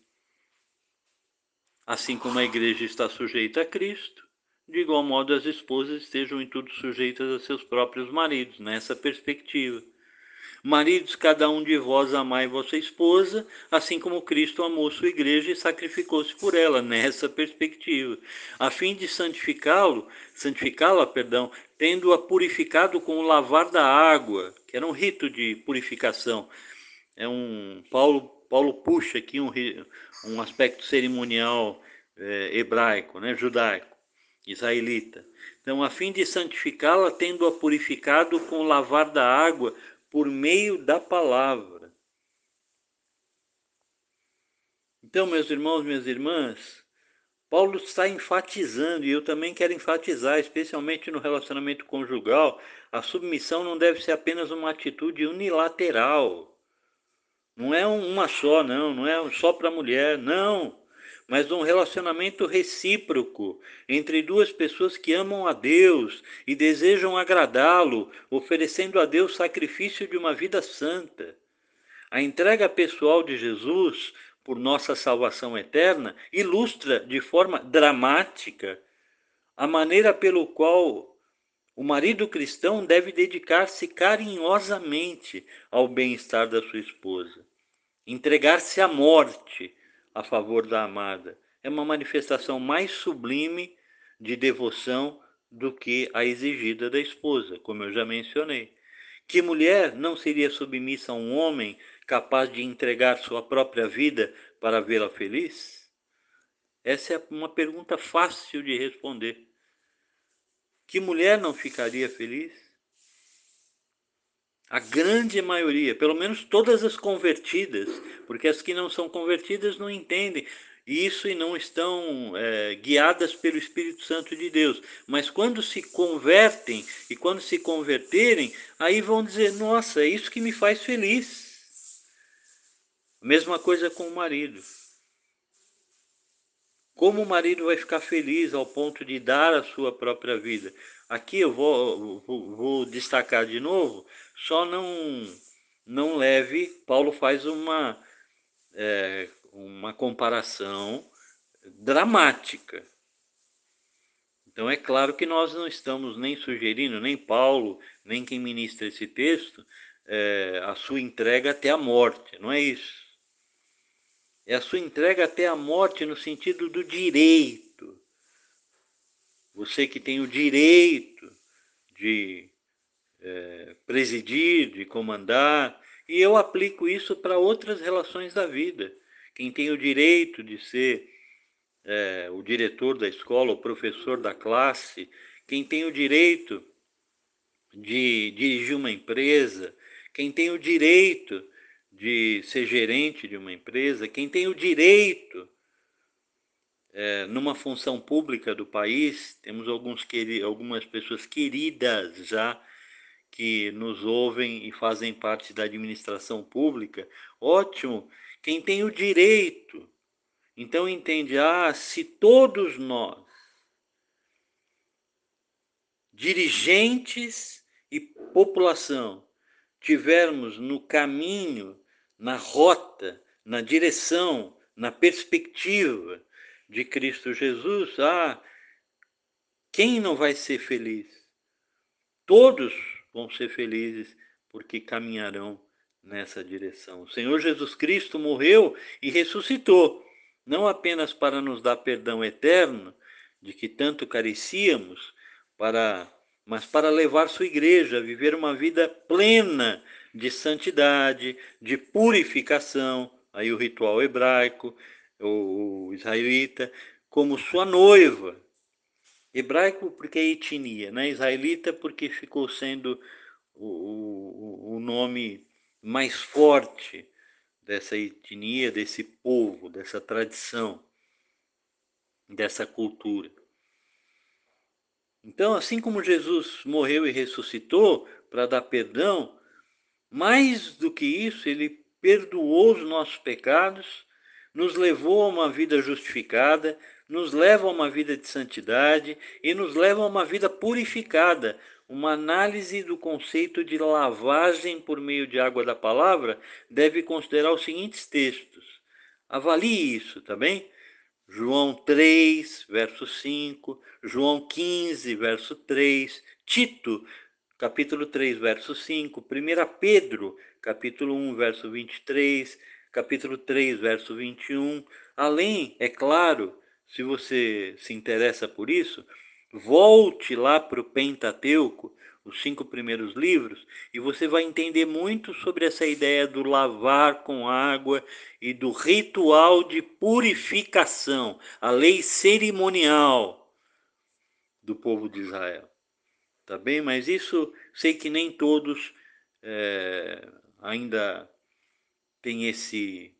assim como a igreja está sujeita a Cristo, de igual modo as esposas estejam em tudo sujeitas a seus próprios maridos, nessa perspectiva. Maridos, cada um de vós amai vossa esposa, assim como Cristo amou sua igreja e sacrificou-se por ela, nessa perspectiva, a fim de santificá-lo, santificá-la, perdão, tendo-a purificado com o lavar da água, que era um rito de purificação. É um Paulo Paulo puxa aqui um, um aspecto cerimonial é, hebraico, né, judaico, israelita. Então, a fim de santificá-la, tendo-a purificado com o lavar da água por meio da palavra. Então, meus irmãos, minhas irmãs, Paulo está enfatizando, e eu também quero enfatizar, especialmente no relacionamento conjugal, a submissão não deve ser apenas uma atitude unilateral. Não é uma só, não, não é só para a mulher, não. Mas um relacionamento recíproco entre duas pessoas que amam a Deus e desejam agradá-lo, oferecendo a Deus sacrifício de uma vida santa. A entrega pessoal de Jesus por nossa salvação eterna ilustra de forma dramática a maneira pelo qual o marido cristão deve dedicar-se carinhosamente ao bem-estar da sua esposa. Entregar-se à morte a favor da amada é uma manifestação mais sublime de devoção do que a exigida da esposa, como eu já mencionei. Que mulher não seria submissa a um homem capaz de entregar sua própria vida para vê-la feliz? Essa é uma pergunta fácil de responder. Que mulher não ficaria feliz? A grande maioria, pelo menos todas as convertidas, porque as que não são convertidas não entendem isso e não estão é, guiadas pelo Espírito Santo de Deus. Mas quando se convertem e quando se converterem, aí vão dizer, nossa, é isso que me faz feliz. Mesma coisa com o marido. Como o marido vai ficar feliz ao ponto de dar a sua própria vida? Aqui eu vou, vou, vou destacar de novo, só não, não leve, Paulo faz uma, é, uma comparação dramática. Então é claro que nós não estamos nem sugerindo, nem Paulo, nem quem ministra esse texto, é, a sua entrega até a morte, não é isso. É a sua entrega até a morte no sentido do direito. você que tem o direito de é, presidir, de comandar, e eu aplico isso para outras relações da vida. Quem tem o direito de ser é, o diretor da escola, o professor da classe, quem tem o direito de dirigir uma empresa, quem tem o direito de ser gerente de uma empresa, quem tem o direito, é, numa função pública do país, temos alguns, algumas pessoas queridas já que nos ouvem e fazem parte da administração pública, ótimo, quem tem o direito. Então entende, ah, se todos nós, dirigentes e população, tivermos no caminho, na rota, na direção, na perspectiva de Cristo Jesus, ah, quem não vai ser feliz? Todos vão ser felizes porque caminharão nessa direção. O Senhor Jesus Cristo morreu e ressuscitou, não apenas para nos dar perdão eterno, de que tanto carecíamos, para, mas para levar sua igreja a viver uma vida plena de santidade, de purificação, aí o ritual hebraico, o israelita, como sua noiva. Hebraico porque é etnia, né? Israelita porque ficou sendo o, o, o nome mais forte dessa etnia, desse povo, dessa tradição, dessa cultura. Então, assim como Jesus morreu e ressuscitou para dar perdão, mais do que isso, ele perdoou os nossos pecados, nos levou a uma vida justificada, nos leva a uma vida de santidade e nos leva a uma vida purificada. Uma análise do conceito de lavagem por meio de água da palavra deve considerar os seguintes textos. Avalie isso, tá bem? João três, verso cinco, João quinze, verso três, Tito, capítulo três, verso cinco, primeira Pedro, capítulo um, verso vinte e três, capítulo três, verso vinte e um. Além, é claro, se você se interessa por isso, volte lá para o Pentateuco, os cinco primeiros livros, e você vai entender muito sobre essa ideia do lavar com água e do ritual de purificação, a lei cerimonial do povo de Israel. Tá bem? Mas isso sei que nem todos é, ainda têm esse,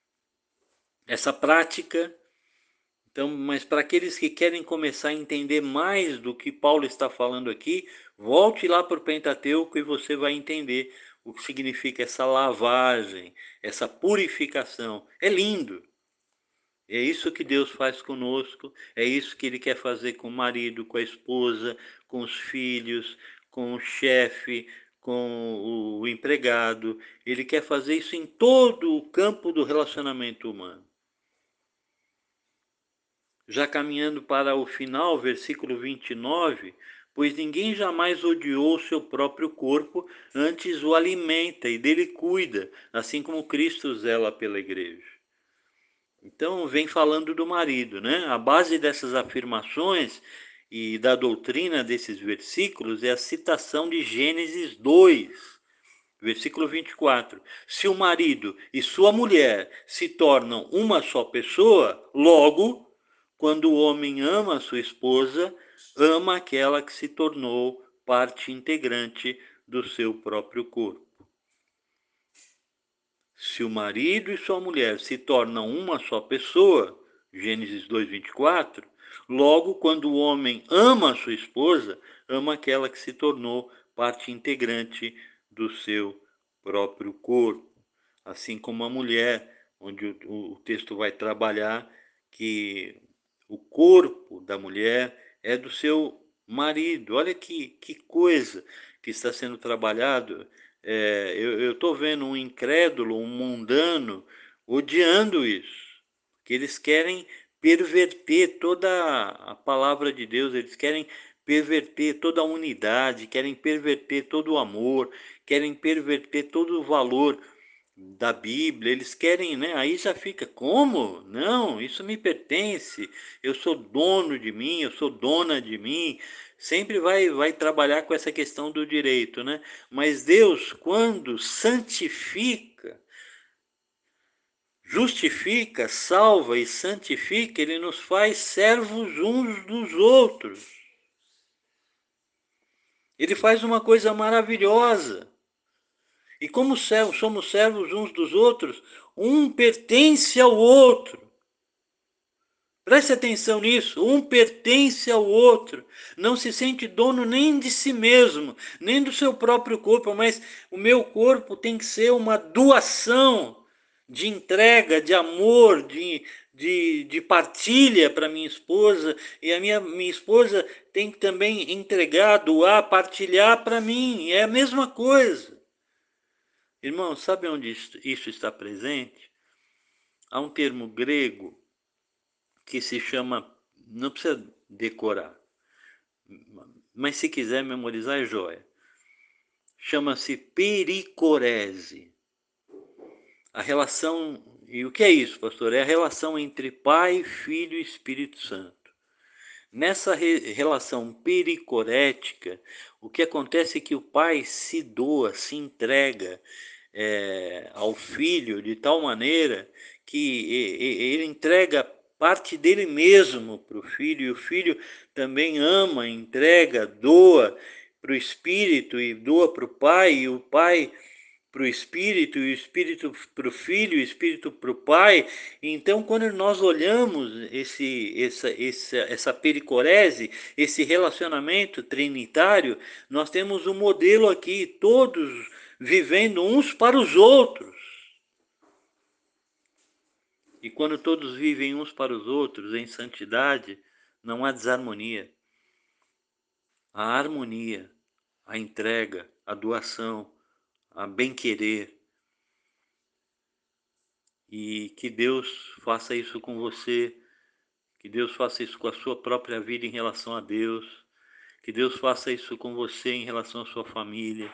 essa prática. Então, mas para aqueles que querem começar a entender mais do que Paulo está falando aqui, volte lá para o Pentateuco e você vai entender o que significa essa lavagem, essa purificação. É lindo. É isso que Deus faz conosco, é isso que Ele quer fazer com o marido, com a esposa, com os filhos, com o chefe, com o empregado. Ele quer fazer isso em todo o campo do relacionamento humano. Já caminhando para o final, versículo vinte e nove, pois ninguém jamais odiou o seu próprio corpo, antes o alimenta e dele cuida, assim como Cristo zela pela igreja. Então, vem falando do marido, né? A base dessas afirmações e da doutrina desses versículos é a citação de Gênesis dois, versículo vinte e quatro. Se o marido e sua mulher se tornam uma só pessoa, logo, quando o homem ama a sua esposa, ama aquela que se tornou parte integrante do seu próprio corpo. Se o marido e sua mulher se tornam uma só pessoa, Gênesis dois, vinte e quatro, logo quando o homem ama a sua esposa, ama aquela que se tornou parte integrante do seu próprio corpo. Assim como a mulher, onde o, o texto vai trabalhar que o corpo da mulher é do seu marido. Olha que, que coisa que está sendo trabalhado. É, eu estou vendo um incrédulo, um mundano, odiando isso. Que eles querem perverter toda a palavra de Deus, eles querem perverter toda a unidade, querem perverter todo o amor, querem perverter todo o valor da Bíblia, eles querem, né? Aí já fica, como? Não, isso me pertence, eu sou dono de mim, eu sou dona de mim. Sempre vai, vai trabalhar com essa questão do direito, né? Mas Deus, quando santifica, justifica, salva e santifica, Ele nos faz servos uns dos outros. Ele faz uma coisa maravilhosa. E como servos, somos servos uns dos outros, um pertence ao outro. Preste atenção nisso, um pertence ao outro. Não se sente dono nem de si mesmo, nem do seu próprio corpo, mas o meu corpo tem que ser uma doação de entrega, de amor, de, de, de partilha para minha esposa. E a minha, minha esposa tem que também entregar, doar, partilhar para mim. É a mesma coisa. Irmão, sabe onde isso está presente? Há um termo grego que se chama, não precisa decorar, mas se quiser memorizar é joia. Chama-se pericorese. A relação, e o que é isso, pastor? É a relação entre Pai, Filho e Espírito Santo. Nessa re relação pericorética, o que acontece é que o Pai se doa, se entrega é, ao Filho de tal maneira que ele entrega parte dele mesmo para o Filho, e o Filho também ama, entrega, doa para o Espírito e doa para o Pai, e o Pai para o Espírito, e o Espírito para o Filho, e o Espírito para o Pai. Então, quando nós olhamos esse, essa, essa, essa pericorese, esse relacionamento trinitário, nós temos um modelo aqui, todos vivendo uns para os outros. E quando todos vivem uns para os outros em santidade, não há desarmonia. Há harmonia, a entrega, a doação, a bem-querer. E que Deus faça isso com você, que Deus faça isso com a sua própria vida em relação a Deus, que Deus faça isso com você em relação à sua família.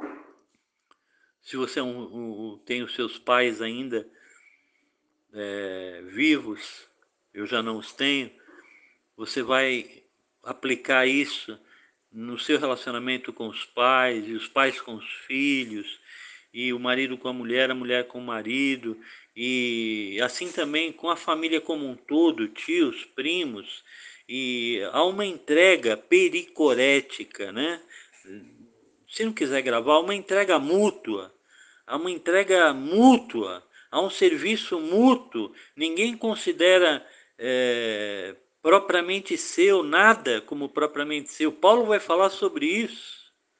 Se você é um, um, tem os seus pais ainda é, vivos, eu já não os tenho, você vai aplicar isso no seu relacionamento com os pais, e os pais com os filhos, e o marido com a mulher, a mulher com o marido, e assim também com a família como um todo, tios, primos, e há uma entrega pericorética, né? Se não quiser gravar, uma entrega mútua, há uma entrega mútua, há um serviço mútuo, ninguém considera é, propriamente seu, nada como propriamente seu. Paulo vai falar sobre isso.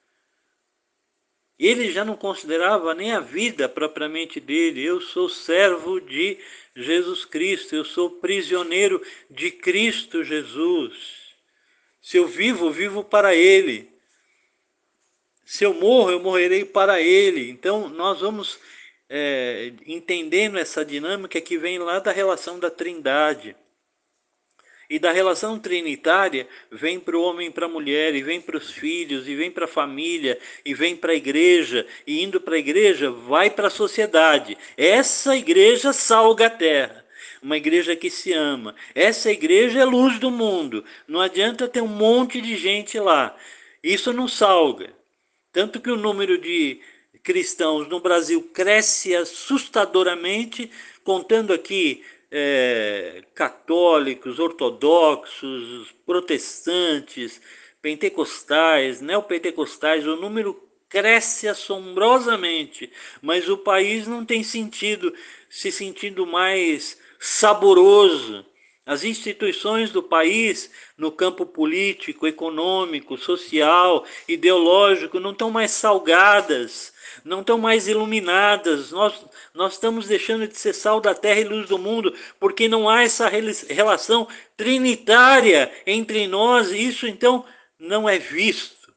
Ele já não considerava nem a vida propriamente dele. Eu sou servo de Jesus Cristo, eu sou prisioneiro de Cristo Jesus. Se eu vivo, vivo para Ele. Se eu morro, eu morrerei para Ele. Então, nós vamos é, entendendo essa dinâmica que vem lá da relação da Trindade. E da relação trinitária vem para o homem e para a mulher, e vem para os filhos, e vem para a família, e vem para a igreja, e indo para a igreja, vai para a sociedade. Essa igreja salga a terra. Uma igreja que se ama. Essa igreja é luz do mundo. Não adianta ter um monte de gente lá. Isso não salga. Tanto que o número de cristãos no Brasil cresce assustadoramente, contando aqui é, católicos, ortodoxos, protestantes, pentecostais, neopentecostais, o número cresce assombrosamente, mas o país não tem sentido, se sentindo mais saboroso. As instituições do país, no campo político, econômico, social, ideológico, não estão mais salgadas, não estão mais iluminadas. Nós, nós estamos deixando de ser sal da terra e luz do mundo, porque não há essa relação trinitária entre nós, e isso então não é visto.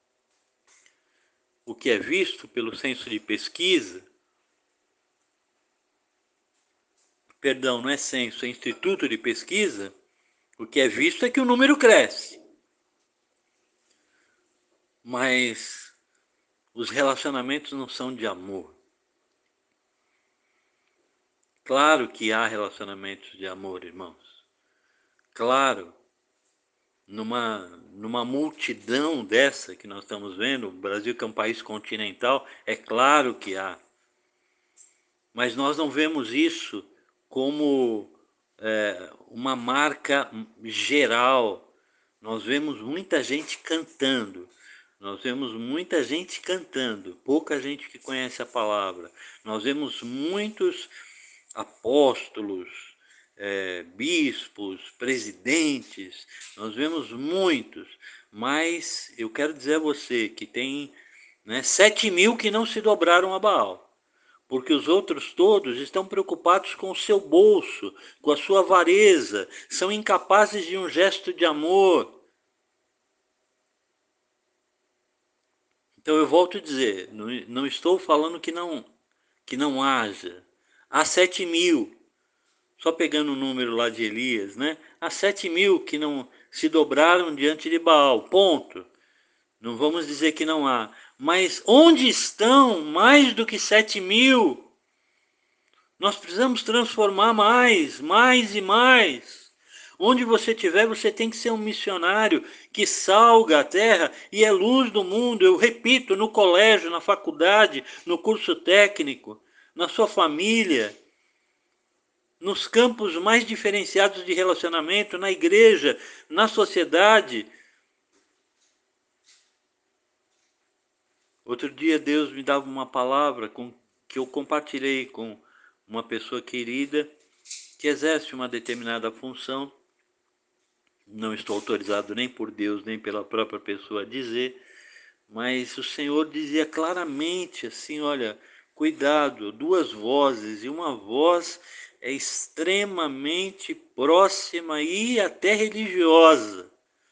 O que é visto pelo censo de pesquisa, perdão, não é censo, é instituto de pesquisa, o que é visto é que o número cresce. Mas os relacionamentos não são de amor. Claro que há relacionamentos de amor, irmãos. Claro, numa, numa multidão dessa que nós estamos vendo, o Brasil que é um país continental, é claro que há. Mas nós não vemos isso como é, uma marca geral. Nós vemos muita gente cantando, nós vemos muita gente cantando, pouca gente que conhece a palavra. Nós vemos muitos apóstolos, é, bispos, presidentes, nós vemos muitos, mas eu quero dizer a você que tem, né, sete mil que não se dobraram a Baal. Porque os outros todos estão preocupados com o seu bolso, com a sua avareza, são incapazes de um gesto de amor. Então eu volto a dizer, não, não estou falando que não, que não haja. Há sete mil, só pegando o número lá de Elias, né? Há sete mil que não se dobraram diante de Baal, ponto. Não vamos dizer que não há. Mas onde estão mais do que sete mil? Nós precisamos transformar mais, mais e mais. Onde você estiver, você tem que ser um missionário que salga a terra e é luz do mundo. Eu repito, no colégio, na faculdade, no curso técnico, na sua família, nos campos mais diferenciados de relacionamento, na igreja, na sociedade. Outro dia Deus me dava uma palavra com, que eu compartilhei com uma pessoa querida que exerce uma determinada função. Não estou autorizado nem por Deus, nem pela própria pessoa a dizer, mas o Senhor dizia claramente assim, olha, cuidado, duas vozes, e uma voz é extremamente próxima e até religiosa,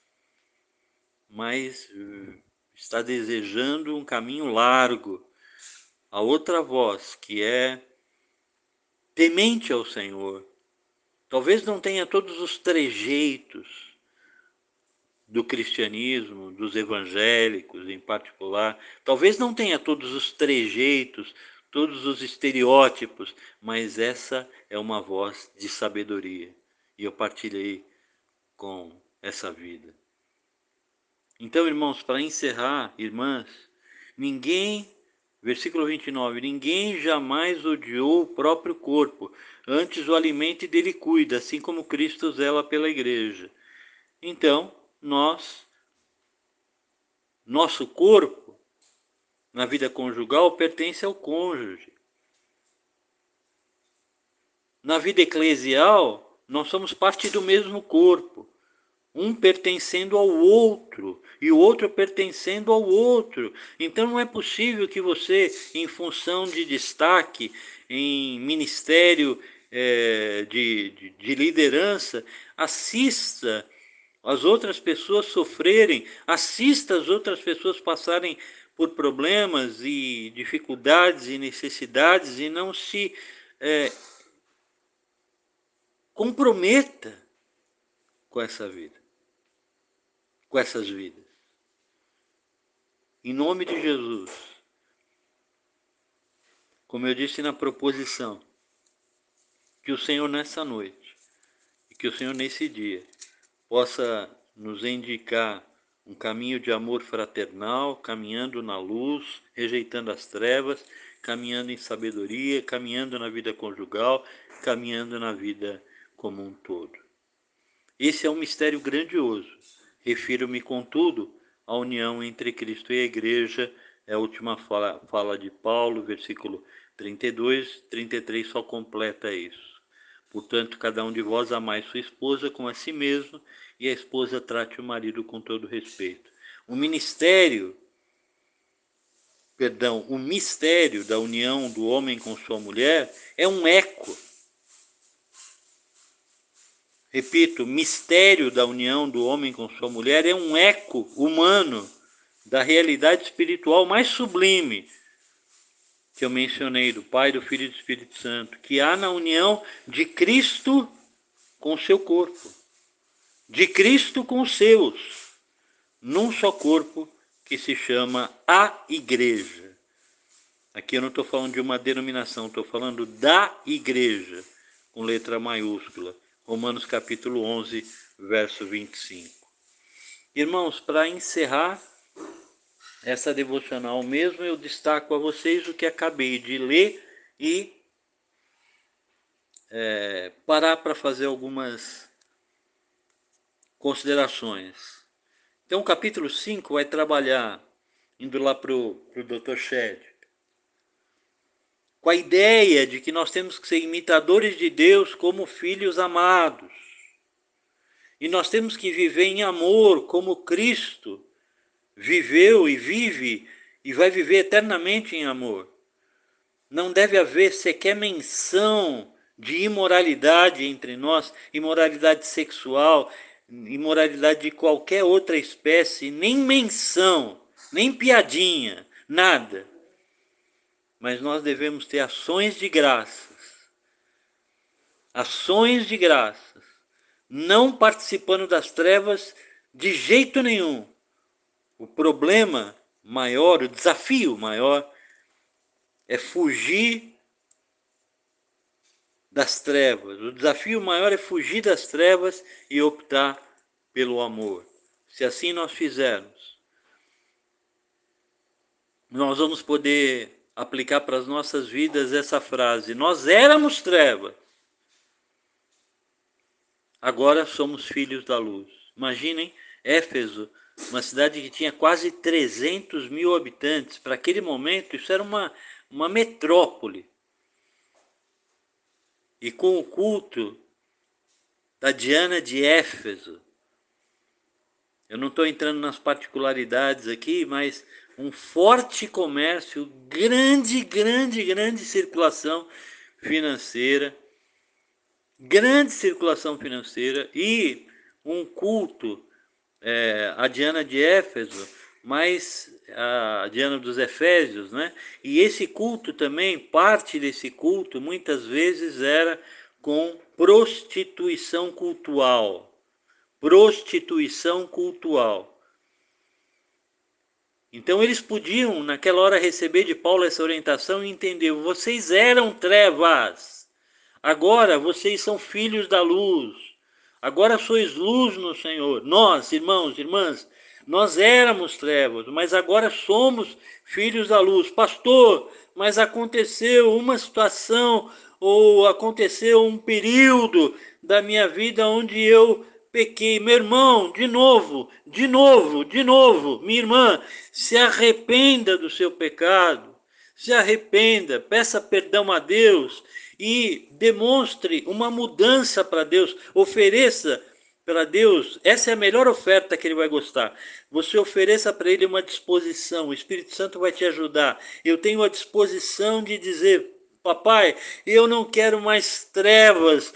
mas uh, está desejando um caminho largo. A outra voz, que é temente ao Senhor, talvez não tenha todos os trejeitos do cristianismo, dos evangélicos em particular, talvez não tenha todos os trejeitos, todos os estereótipos, mas essa é uma voz de sabedoria. E eu partilhei com essa vida. Então, irmãos, para encerrar, irmãs, ninguém, versículo vinte e nove, ninguém jamais odiou o próprio corpo, antes o alimenta e dele cuida, assim como Cristo zela pela igreja. Então, nós, nosso corpo, na vida conjugal, pertence ao cônjuge. Na vida eclesial, nós somos parte do mesmo corpo, um pertencendo ao outro e o outro pertencendo ao outro. Então não é possível que você, em função de destaque, em ministério é, de, de, de liderança, assista as outras pessoas sofrerem, assista as outras pessoas passarem por problemas e dificuldades e necessidades e não se é, comprometa com essa vida, com essas vidas. Em nome de Jesus, como eu disse na proposição, que o Senhor nessa noite, e que o Senhor nesse dia, possa nos indicar um caminho de amor fraternal, caminhando na luz, rejeitando as trevas, caminhando em sabedoria, caminhando na vida conjugal, caminhando na vida como um todo. Esse é um mistério grandioso. Refiro-me, contudo, à união entre Cristo e a Igreja. É a última fala, fala de Paulo, versículo trinta e dois, trinta e três só completa isso. Portanto, cada um de vós amai sua esposa como a si mesmo, e a esposa trate o marido com todo respeito. O ministério, perdão, o mistério da união do homem com sua mulher é um eco. Repito, o mistério da união do homem com sua mulher é um eco humano da realidade espiritual mais sublime que eu mencionei, do Pai, do Filho e do Espírito Santo, que há na união de Cristo com o seu corpo, de Cristo com os seus, num só corpo que se chama a Igreja. Aqui eu não estou falando de uma denominação, estou falando da igreja, com letra maiúscula. Romanos capítulo onze, verso vinte e cinco. Irmãos, para encerrar essa devocional mesmo, eu destaco a vocês o que acabei de ler e é, parar para fazer algumas considerações. Então o capítulo cinco vai trabalhar, indo lá para o doutor Shedd, com a ideia de que nós temos que ser imitadores de Deus como filhos amados. E nós temos que viver em amor como Cristo viveu e vive e vai viver eternamente em amor. Não deve haver sequer menção de imoralidade entre nós, imoralidade sexual, imoralidade de qualquer outra espécie, nem menção, nem piadinha, nada. Mas nós devemos ter ações de graças, ações de graças, não participando das trevas de jeito nenhum. O problema maior, o desafio maior, é fugir das trevas. O desafio maior é fugir das trevas e optar pelo amor. Se assim nós fizermos, nós vamos poder aplicar para as nossas vidas essa frase: nós éramos trevas, agora somos filhos da luz. Imaginem Éfeso, uma cidade que tinha quase trezentos mil habitantes. Para aquele momento, isso era uma, uma metrópole. E com o culto da Diana de Éfeso, eu não estou entrando nas particularidades aqui, mas um forte comércio, grande, grande, grande circulação financeira, grande circulação financeira e um culto, é, a Diana de Éfeso, mas a Diana dos Efésios, né? E esse culto também, parte desse culto, muitas vezes era com prostituição cultual. Prostituição cultual. Então eles podiam, naquela hora, receber de Paulo essa orientação e entender: vocês eram trevas, agora vocês são filhos da luz, agora sois luz no Senhor. Nós, irmãos, irmãs, nós éramos trevas, mas agora somos filhos da luz. Pastor, mas aconteceu uma situação ou aconteceu um período da minha vida onde eu pequei. Meu irmão, de novo, de novo, de novo, minha irmã, se arrependa do seu pecado, se arrependa, peça perdão a Deus e demonstre uma mudança para Deus, ofereça para Deus, essa é a melhor oferta que Ele vai gostar. Você ofereça para Ele uma disposição, o Espírito Santo vai te ajudar. Eu tenho a disposição de dizer: papai, eu não quero mais trevas,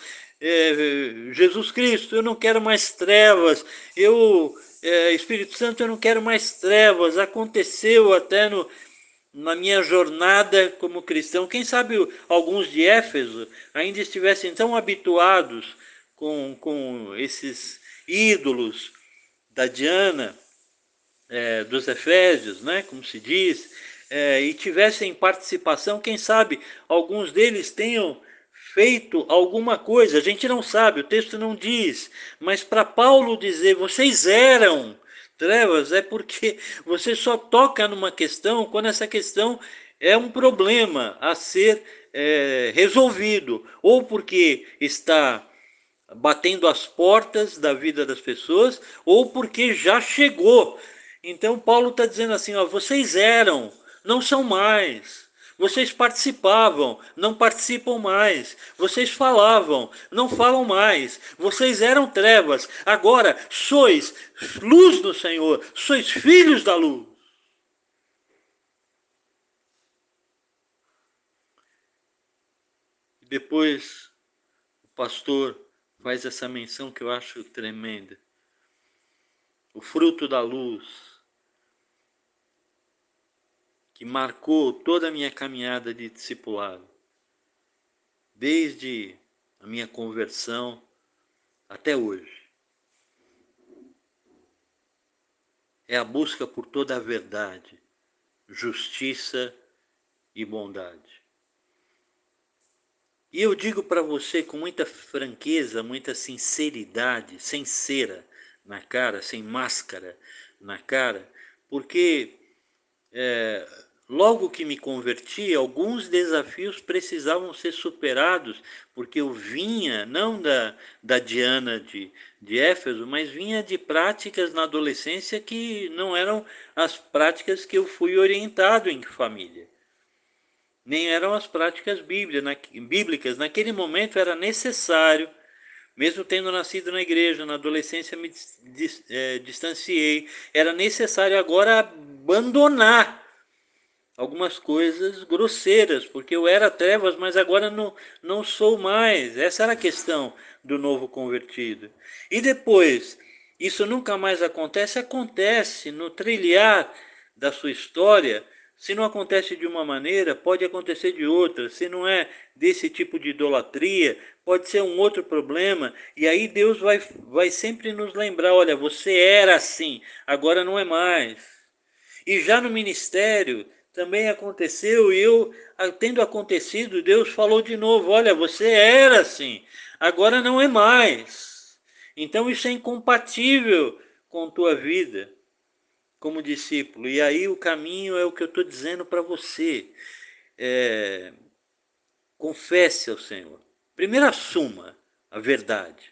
é, Jesus Cristo, eu não quero mais trevas, eu, é, Espírito Santo, eu não quero mais trevas. Aconteceu até no, na minha jornada como cristão, quem sabe alguns de Éfeso ainda estivessem tão habituados com, com esses ídolos da Diana, é, dos Efésios, né, como se diz, é, e tivessem participação, quem sabe alguns deles tenham feito alguma coisa, a gente não sabe, o texto não diz, mas para Paulo dizer, vocês eram trevas, é porque você só toca numa questão quando essa questão é um problema a ser é, resolvido, ou porque está batendo as portas da vida das pessoas, ou porque já chegou. Então Paulo está dizendo assim, ó, vocês eram, não são mais. Vocês participavam, não participam mais. Vocês falavam, não falam mais. Vocês eram trevas, agora sois luz do Senhor, sois filhos da luz. Depois o pastor faz essa menção que eu acho tremenda. O fruto da luz, que marcou toda a minha caminhada de discipulado, desde a minha conversão até hoje. É a busca por toda a verdade, justiça e bondade. E eu digo para você com muita franqueza, muita sinceridade, sem cera na cara, sem máscara na cara, porque é, logo que me converti, alguns desafios precisavam ser superados, porque eu vinha, não da, da Diana de, de Éfeso, mas vinha de práticas na adolescência que não eram as práticas que eu fui orientado em família. Nem eram as práticas bíblicas. Naquele momento era necessário, mesmo tendo nascido na igreja, na adolescência me distanciei, era necessário agora abandonar algumas coisas grosseiras, porque eu era trevas, mas agora não, não sou mais. Essa era a questão do novo convertido. E depois, isso nunca mais acontece? Acontece no trilhar da sua história. Se não acontece de uma maneira, pode acontecer de outra. Se não é desse tipo de idolatria, pode ser um outro problema. E aí Deus vai, vai sempre nos lembrar, olha, você era assim, agora não é mais. E já no ministério também aconteceu, e eu, tendo acontecido, Deus falou de novo, olha, você era assim, agora não é mais. Então isso é incompatível com tua vida como discípulo. E aí o caminho é o que eu estou dizendo para você. É, confesse ao Senhor. Primeiro assuma a verdade.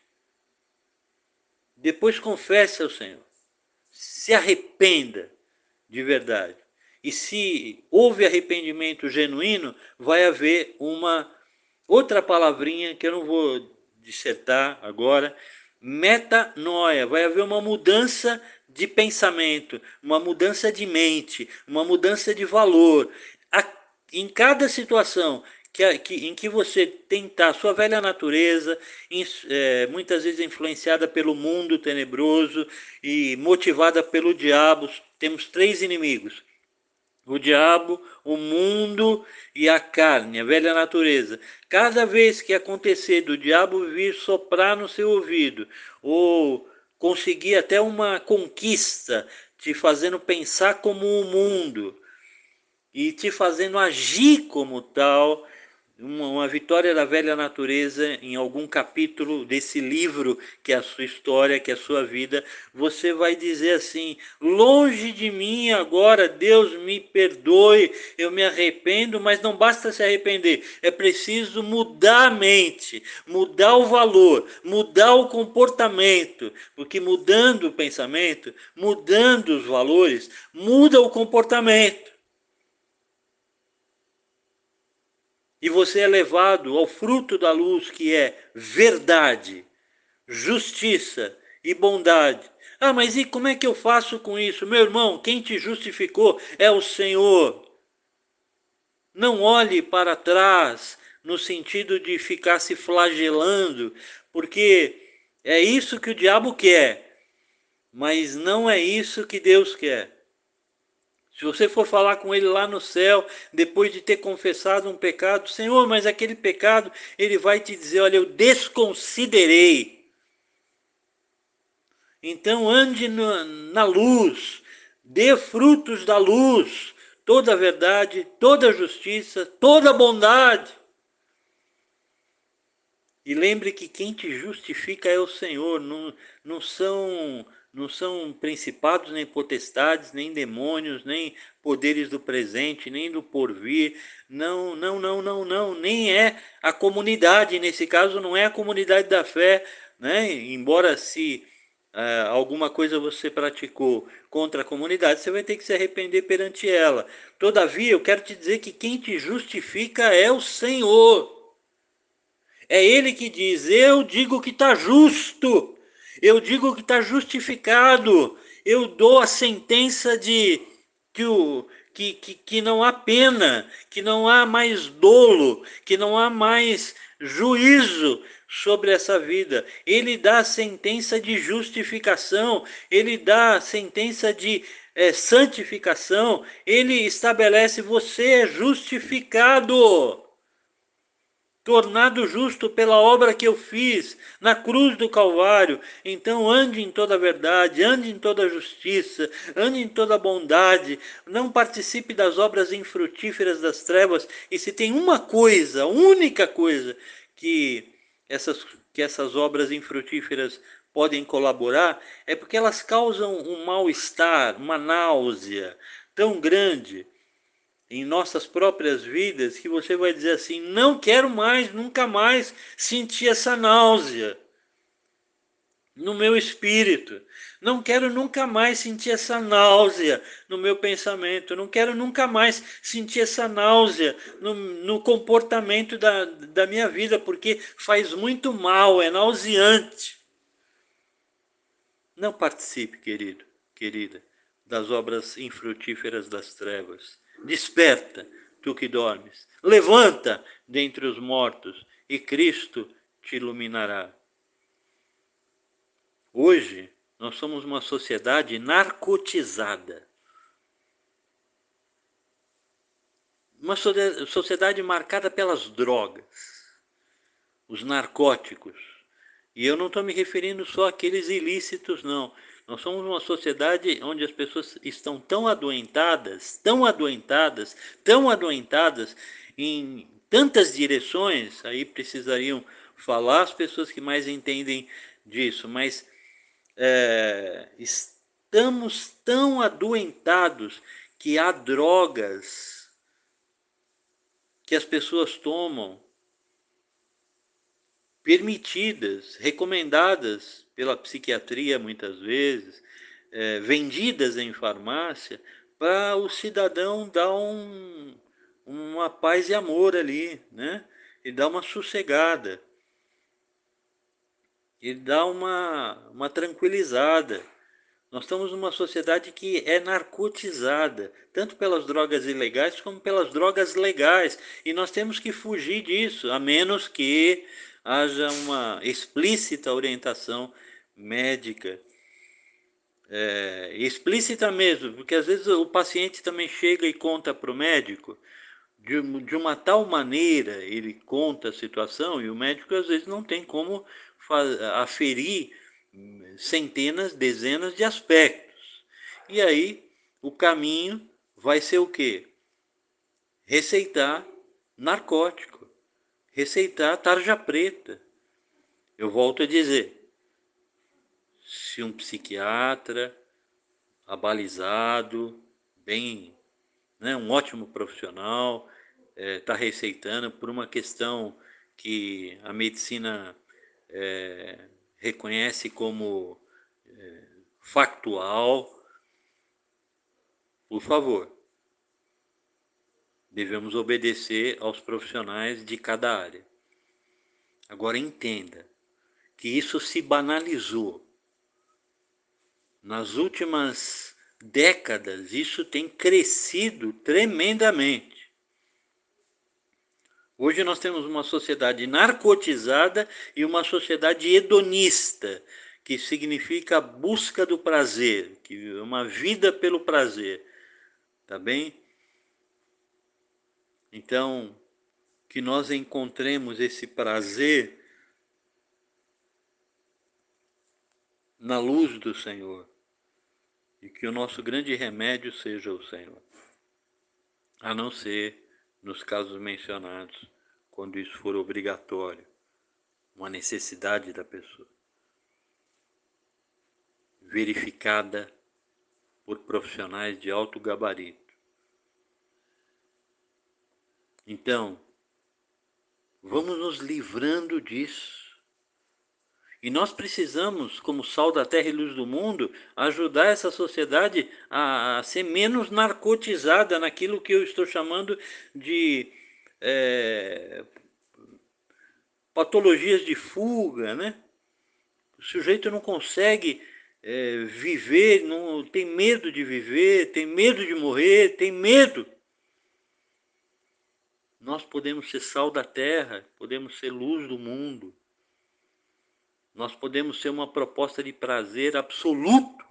Depois confesse ao Senhor. Se arrependa de verdade. E se houve arrependimento genuíno, vai haver uma outra palavrinha que eu não vou dissertar agora, metanoia, vai haver uma mudança de pensamento, uma mudança de mente, uma mudança de valor. Em cada situação que, que, em que você tentar, sua velha natureza, é, muitas vezes influenciada pelo mundo tenebroso e motivada pelo diabo, temos três inimigos: o diabo, o mundo e a carne, a velha natureza. Cada vez que acontecer do diabo vir soprar no seu ouvido, ou conseguir até uma conquista, te fazendo pensar como o mundo e te fazendo agir como tal, uma, uma vitória da velha natureza em algum capítulo desse livro que é a sua história, que é a sua vida, você vai dizer assim: longe de mim agora, Deus me perdoe, eu me arrependo, mas não basta se arrepender, é preciso mudar a mente, mudar o valor, mudar o comportamento, porque mudando o pensamento, mudando os valores, muda o comportamento. E você é levado ao fruto da luz, que é verdade, justiça e bondade. Ah, mas e como é que eu faço com isso? Meu irmão, quem te justificou é o Senhor. Não olhe para trás no sentido de ficar se flagelando, porque é isso que o diabo quer, mas não é isso que Deus quer. Se você for falar com ele lá no céu, depois de ter confessado um pecado, Senhor, mas aquele pecado, ele vai te dizer, olha, eu desconsiderei. Então ande na, na luz, dê frutos da luz, toda a verdade, toda a justiça, toda a bondade. E lembre que quem te justifica é o Senhor, não, não são... Não são principados, nem potestades, nem demônios, nem poderes do presente, nem do porvir. Não, não, não, não, não. Nem é a comunidade. Nesse caso, não é a comunidade da fé, né? Embora se uh, alguma coisa você praticou contra a comunidade, você vai ter que se arrepender perante ela. Todavia, eu quero te dizer que quem te justifica é o Senhor. É Ele que diz, eu digo que está justo. Eu digo que está justificado. Eu dou a sentença de que, o, que, que, que não há pena, que não há mais dolo, que não há mais juízo sobre essa vida. Ele dá a sentença de justificação, ele dá a sentença de é, santificação, ele estabelece: você é justificado. tornado justo pela obra que eu fiz na cruz do Calvário. Então ande em toda a verdade, ande em toda a justiça, ande em toda a bondade, não participe das obras infrutíferas das trevas. E se tem uma coisa, única coisa, que essas, que essas obras infrutíferas podem colaborar, é porque elas causam um mal-estar, uma náusea tão grande em nossas próprias vidas, que você vai dizer assim: não quero mais, nunca mais sentir essa náusea no meu espírito. Não quero nunca mais sentir essa náusea no meu pensamento. Não quero nunca mais sentir essa náusea no, no comportamento da, da minha vida, porque faz muito mal, é nauseante. Não participe, querido, querida, das obras infrutíferas das trevas. Desperta, tu que dormes. Levanta dentre os mortos, e Cristo te iluminará. Hoje, nós somos uma sociedade narcotizada. Uma sociedade marcada pelas drogas, os narcóticos. E eu não estou me referindo só àqueles ilícitos, não. Nós somos uma sociedade onde as pessoas estão tão adoentadas, tão adoentadas, tão adoentadas em tantas direções. Aí precisariam falar as pessoas que mais entendem disso, mas é, estamos tão adoentados que há drogas que as pessoas tomam, permitidas, recomendadas pela psiquiatria muitas vezes, é, vendidas em farmácia, para o cidadão dar um, uma paz e amor ali, né? E dar uma sossegada, e dar uma, uma tranquilizada. Nós estamos numa sociedade que é narcotizada, tanto pelas drogas ilegais como pelas drogas legais. E nós temos que fugir disso, a menos que haja uma explícita orientação médica. É, explícita mesmo, porque às vezes o paciente também chega e conta para o médico de, de uma tal maneira, ele conta a situação e o médico às vezes não tem como aferir centenas, dezenas de aspectos. E aí o caminho vai ser o quê? Receitar narcótico, receitar tarja preta. Eu volto a dizer, se um psiquiatra abalizado, bem, né, um ótimo profissional, está é, receitando por uma questão que a medicina é, reconhece como é, factual, por favor, devemos obedecer aos profissionais de cada área. Agora entenda que isso se banalizou. Nas últimas décadas, isso tem crescido tremendamente. Hoje nós temos uma sociedade narcotizada e uma sociedade hedonista, que significa a busca do prazer, que é uma vida pelo prazer, tá bem? Então, que nós encontremos esse prazer na luz do Senhor e que o nosso grande remédio seja o Senhor, a não ser nos casos mencionados, quando isso for obrigatório, uma necessidade da pessoa, verificada por profissionais de alto gabarito. Então, vamos nos livrando disso. E nós precisamos, como sal da terra e luz do mundo, ajudar essa sociedade a, a ser menos narcotizada naquilo que eu estou chamando de é, patologias de fuga, né? O sujeito não consegue é, viver, não, tem medo de viver, tem medo de morrer, tem medo. Nós podemos ser sal da terra, podemos ser luz do mundo. Nós podemos ser uma proposta de prazer absoluto,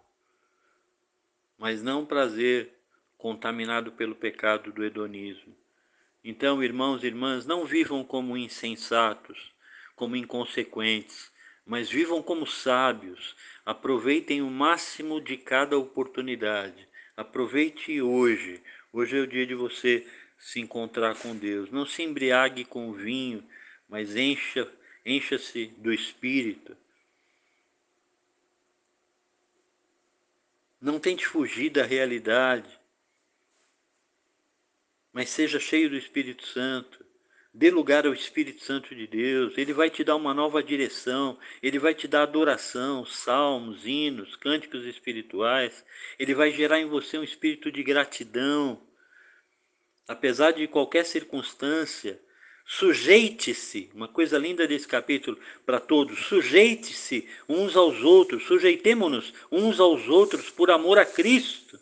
mas não prazer contaminado pelo pecado do hedonismo. Então, irmãos e irmãs, não vivam como insensatos, como inconsequentes, mas vivam como sábios. Aproveitem o máximo de cada oportunidade. Aproveite hoje. Hoje é o dia de você se encontrar com Deus. Não se embriague com vinho, mas encha, encha-se do Espírito. Não tente fugir da realidade, mas seja cheio do Espírito Santo. Dê lugar ao Espírito Santo de Deus. Ele vai te dar uma nova direção. Ele vai te dar adoração, salmos, hinos, cânticos espirituais. Ele vai gerar em você um espírito de gratidão. Apesar de qualquer circunstância, sujeite-se, uma coisa linda desse capítulo para todos, sujeite-se uns aos outros, sujeitemo-nos uns aos outros por amor a Cristo.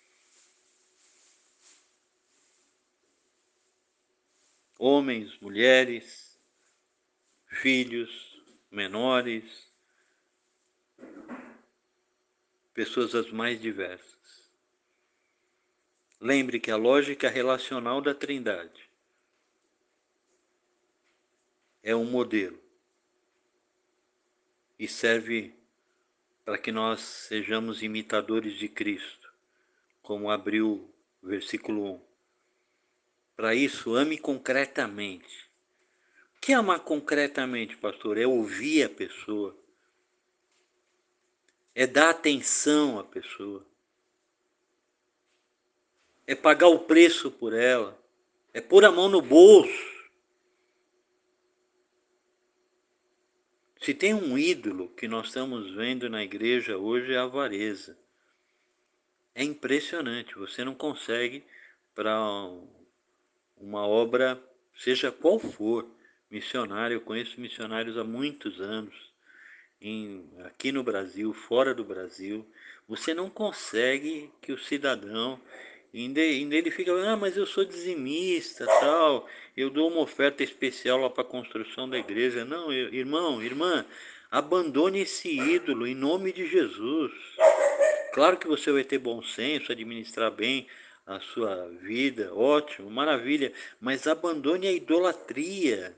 Homens, mulheres, filhos, menores, pessoas as mais diversas. Lembre que a lógica relacional da Trindade é um modelo e serve para que nós sejamos imitadores de Cristo, como abriu o versículo um. Para isso, ame concretamente. O que é amar concretamente, pastor? É ouvir a pessoa, é dar atenção à pessoa, é pagar o preço por ela, é pôr a mão no bolso. Se tem um ídolo que nós estamos vendo na igreja hoje, é a avareza. É impressionante, você não consegue para uma obra, seja qual for, missionário, eu conheço missionários há muitos anos, em, aqui no Brasil, fora do Brasil, você não consegue que o cidadão, ainda, ainda ele fica, ah, mas eu sou dizimista, tal, eu dou uma oferta especial lá para a construção da igreja. Não, eu, irmão, irmã, abandone esse ídolo em nome de Jesus. Claro que você vai ter bom senso, administrar bem a sua vida, ótimo, maravilha, mas abandone a idolatria.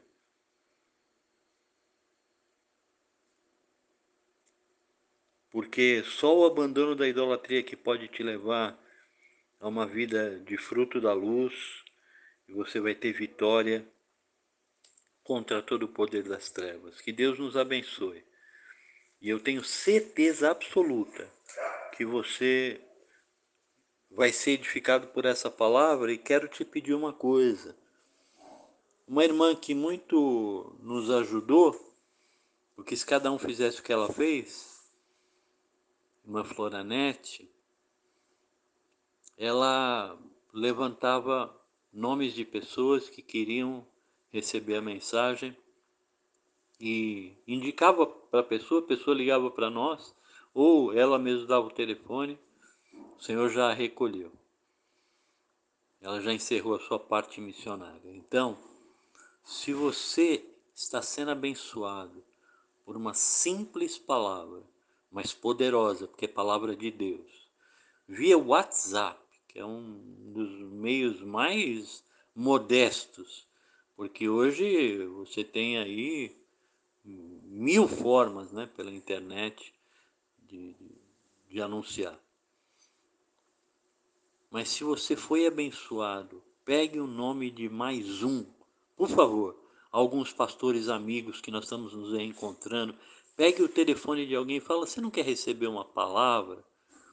Porque só o abandono da idolatria que pode te levar a uma vida de fruto da luz, e você vai ter vitória contra todo o poder das trevas. Que Deus nos abençoe. E eu tenho certeza absoluta que você vai ser edificado por essa palavra, e quero te pedir uma coisa. Uma irmã que muito nos ajudou, porque se cada um fizesse o que ela fez, uma Floranete, ela levantava nomes de pessoas que queriam receber a mensagem e indicava para a pessoa, a pessoa ligava para nós, ou ela mesma dava o telefone, o Senhor já recolheu. Ela já encerrou a sua parte missionária. Então, se você está sendo abençoado por uma simples palavra, mas poderosa, porque é palavra de Deus, via WhatsApp, que é um dos meios mais modestos, porque hoje você tem aí mil formas, né, pela internet de, de anunciar. Mas se você foi abençoado, pegue o nome de mais um, por favor. Alguns pastores amigos que nós estamos nos encontrando, pegue o telefone de alguém e fala, você não quer receber uma palavra?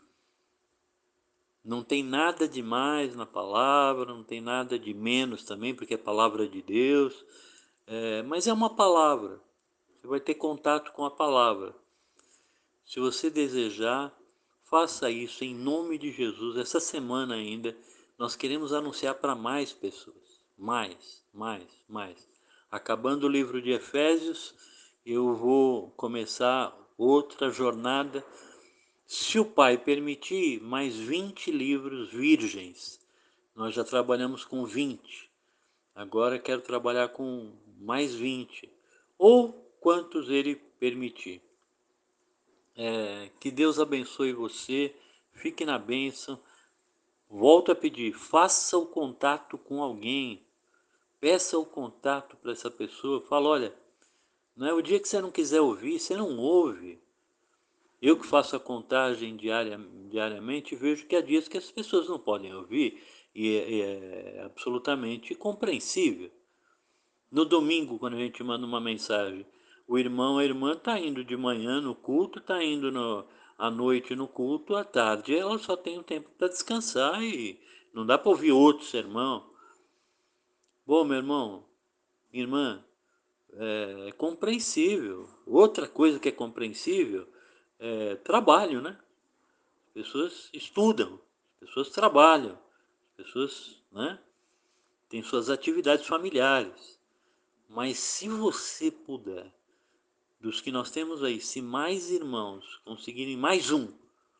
Não tem nada de mais na palavra, não tem nada de menos também, porque é palavra de Deus, é, mas é uma palavra, você vai ter contato com a palavra. Se você desejar, faça isso em nome de Jesus. Essa semana ainda, nós queremos anunciar para mais pessoas, mais, mais, mais. Acabando o livro de Efésios, eu vou começar outra jornada, se o Pai permitir, mais vinte livros virgens. Nós já trabalhamos com vinte, agora quero trabalhar com mais vinte, ou quantos Ele permitir. É, que Deus abençoe você, fique na bênção. Volto a pedir, faça o contato com alguém, Peça o contato para essa pessoa, fala, olha, não é o dia que você não quiser ouvir, você não ouve. Eu que faço a contagem diária, diariamente, vejo que há dias que as pessoas não podem ouvir, e é, é absolutamente compreensível. No domingo, quando a gente manda uma mensagem, o irmão, a irmã está indo de manhã no culto, está indo no, à noite no culto, à tarde ela só tem o tempo para descansar e não dá para ouvir outro sermão. Bom, meu irmão, minha irmã, é, é compreensível. Outra coisa que é compreensível é trabalho, né? As pessoas estudam, as pessoas trabalham, as pessoas, né, têm suas atividades familiares. Mas se você puder, dos que nós temos aí, se mais irmãos conseguirem mais um,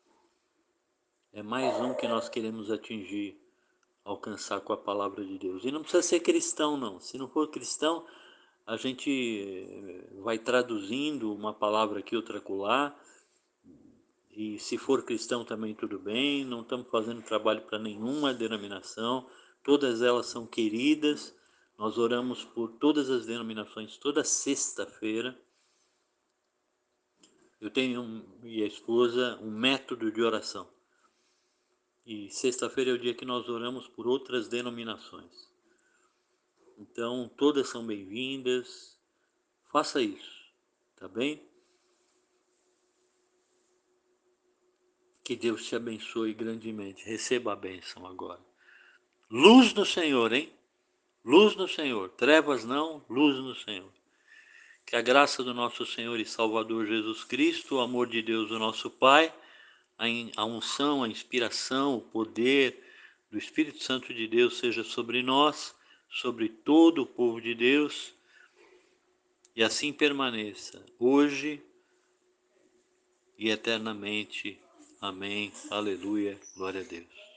é mais um que nós queremos atingir, alcançar com a palavra de Deus. E não precisa ser cristão, não. Se não for cristão, a gente vai traduzindo uma palavra aqui, outra acolá, e se for cristão também tudo bem, não estamos fazendo trabalho para nenhuma denominação, todas elas são queridas, nós oramos por todas as denominações toda sexta-feira. Eu tenho um, e a esposa um método de oração. E sexta-feira é o dia que nós oramos por outras denominações. Então, todas são bem-vindas. Faça isso, tá bem? Que Deus te abençoe grandemente. Receba a bênção agora. Luz no Senhor, hein? Luz no Senhor. Trevas não, luz no Senhor. Que a graça do nosso Senhor e Salvador Jesus Cristo, o amor de Deus, o nosso Pai, a unção, a inspiração, o poder do Espírito Santo de Deus seja sobre nós, sobre todo o povo de Deus, e assim permaneça, hoje e eternamente. Amém. Aleluia. Glória a Deus.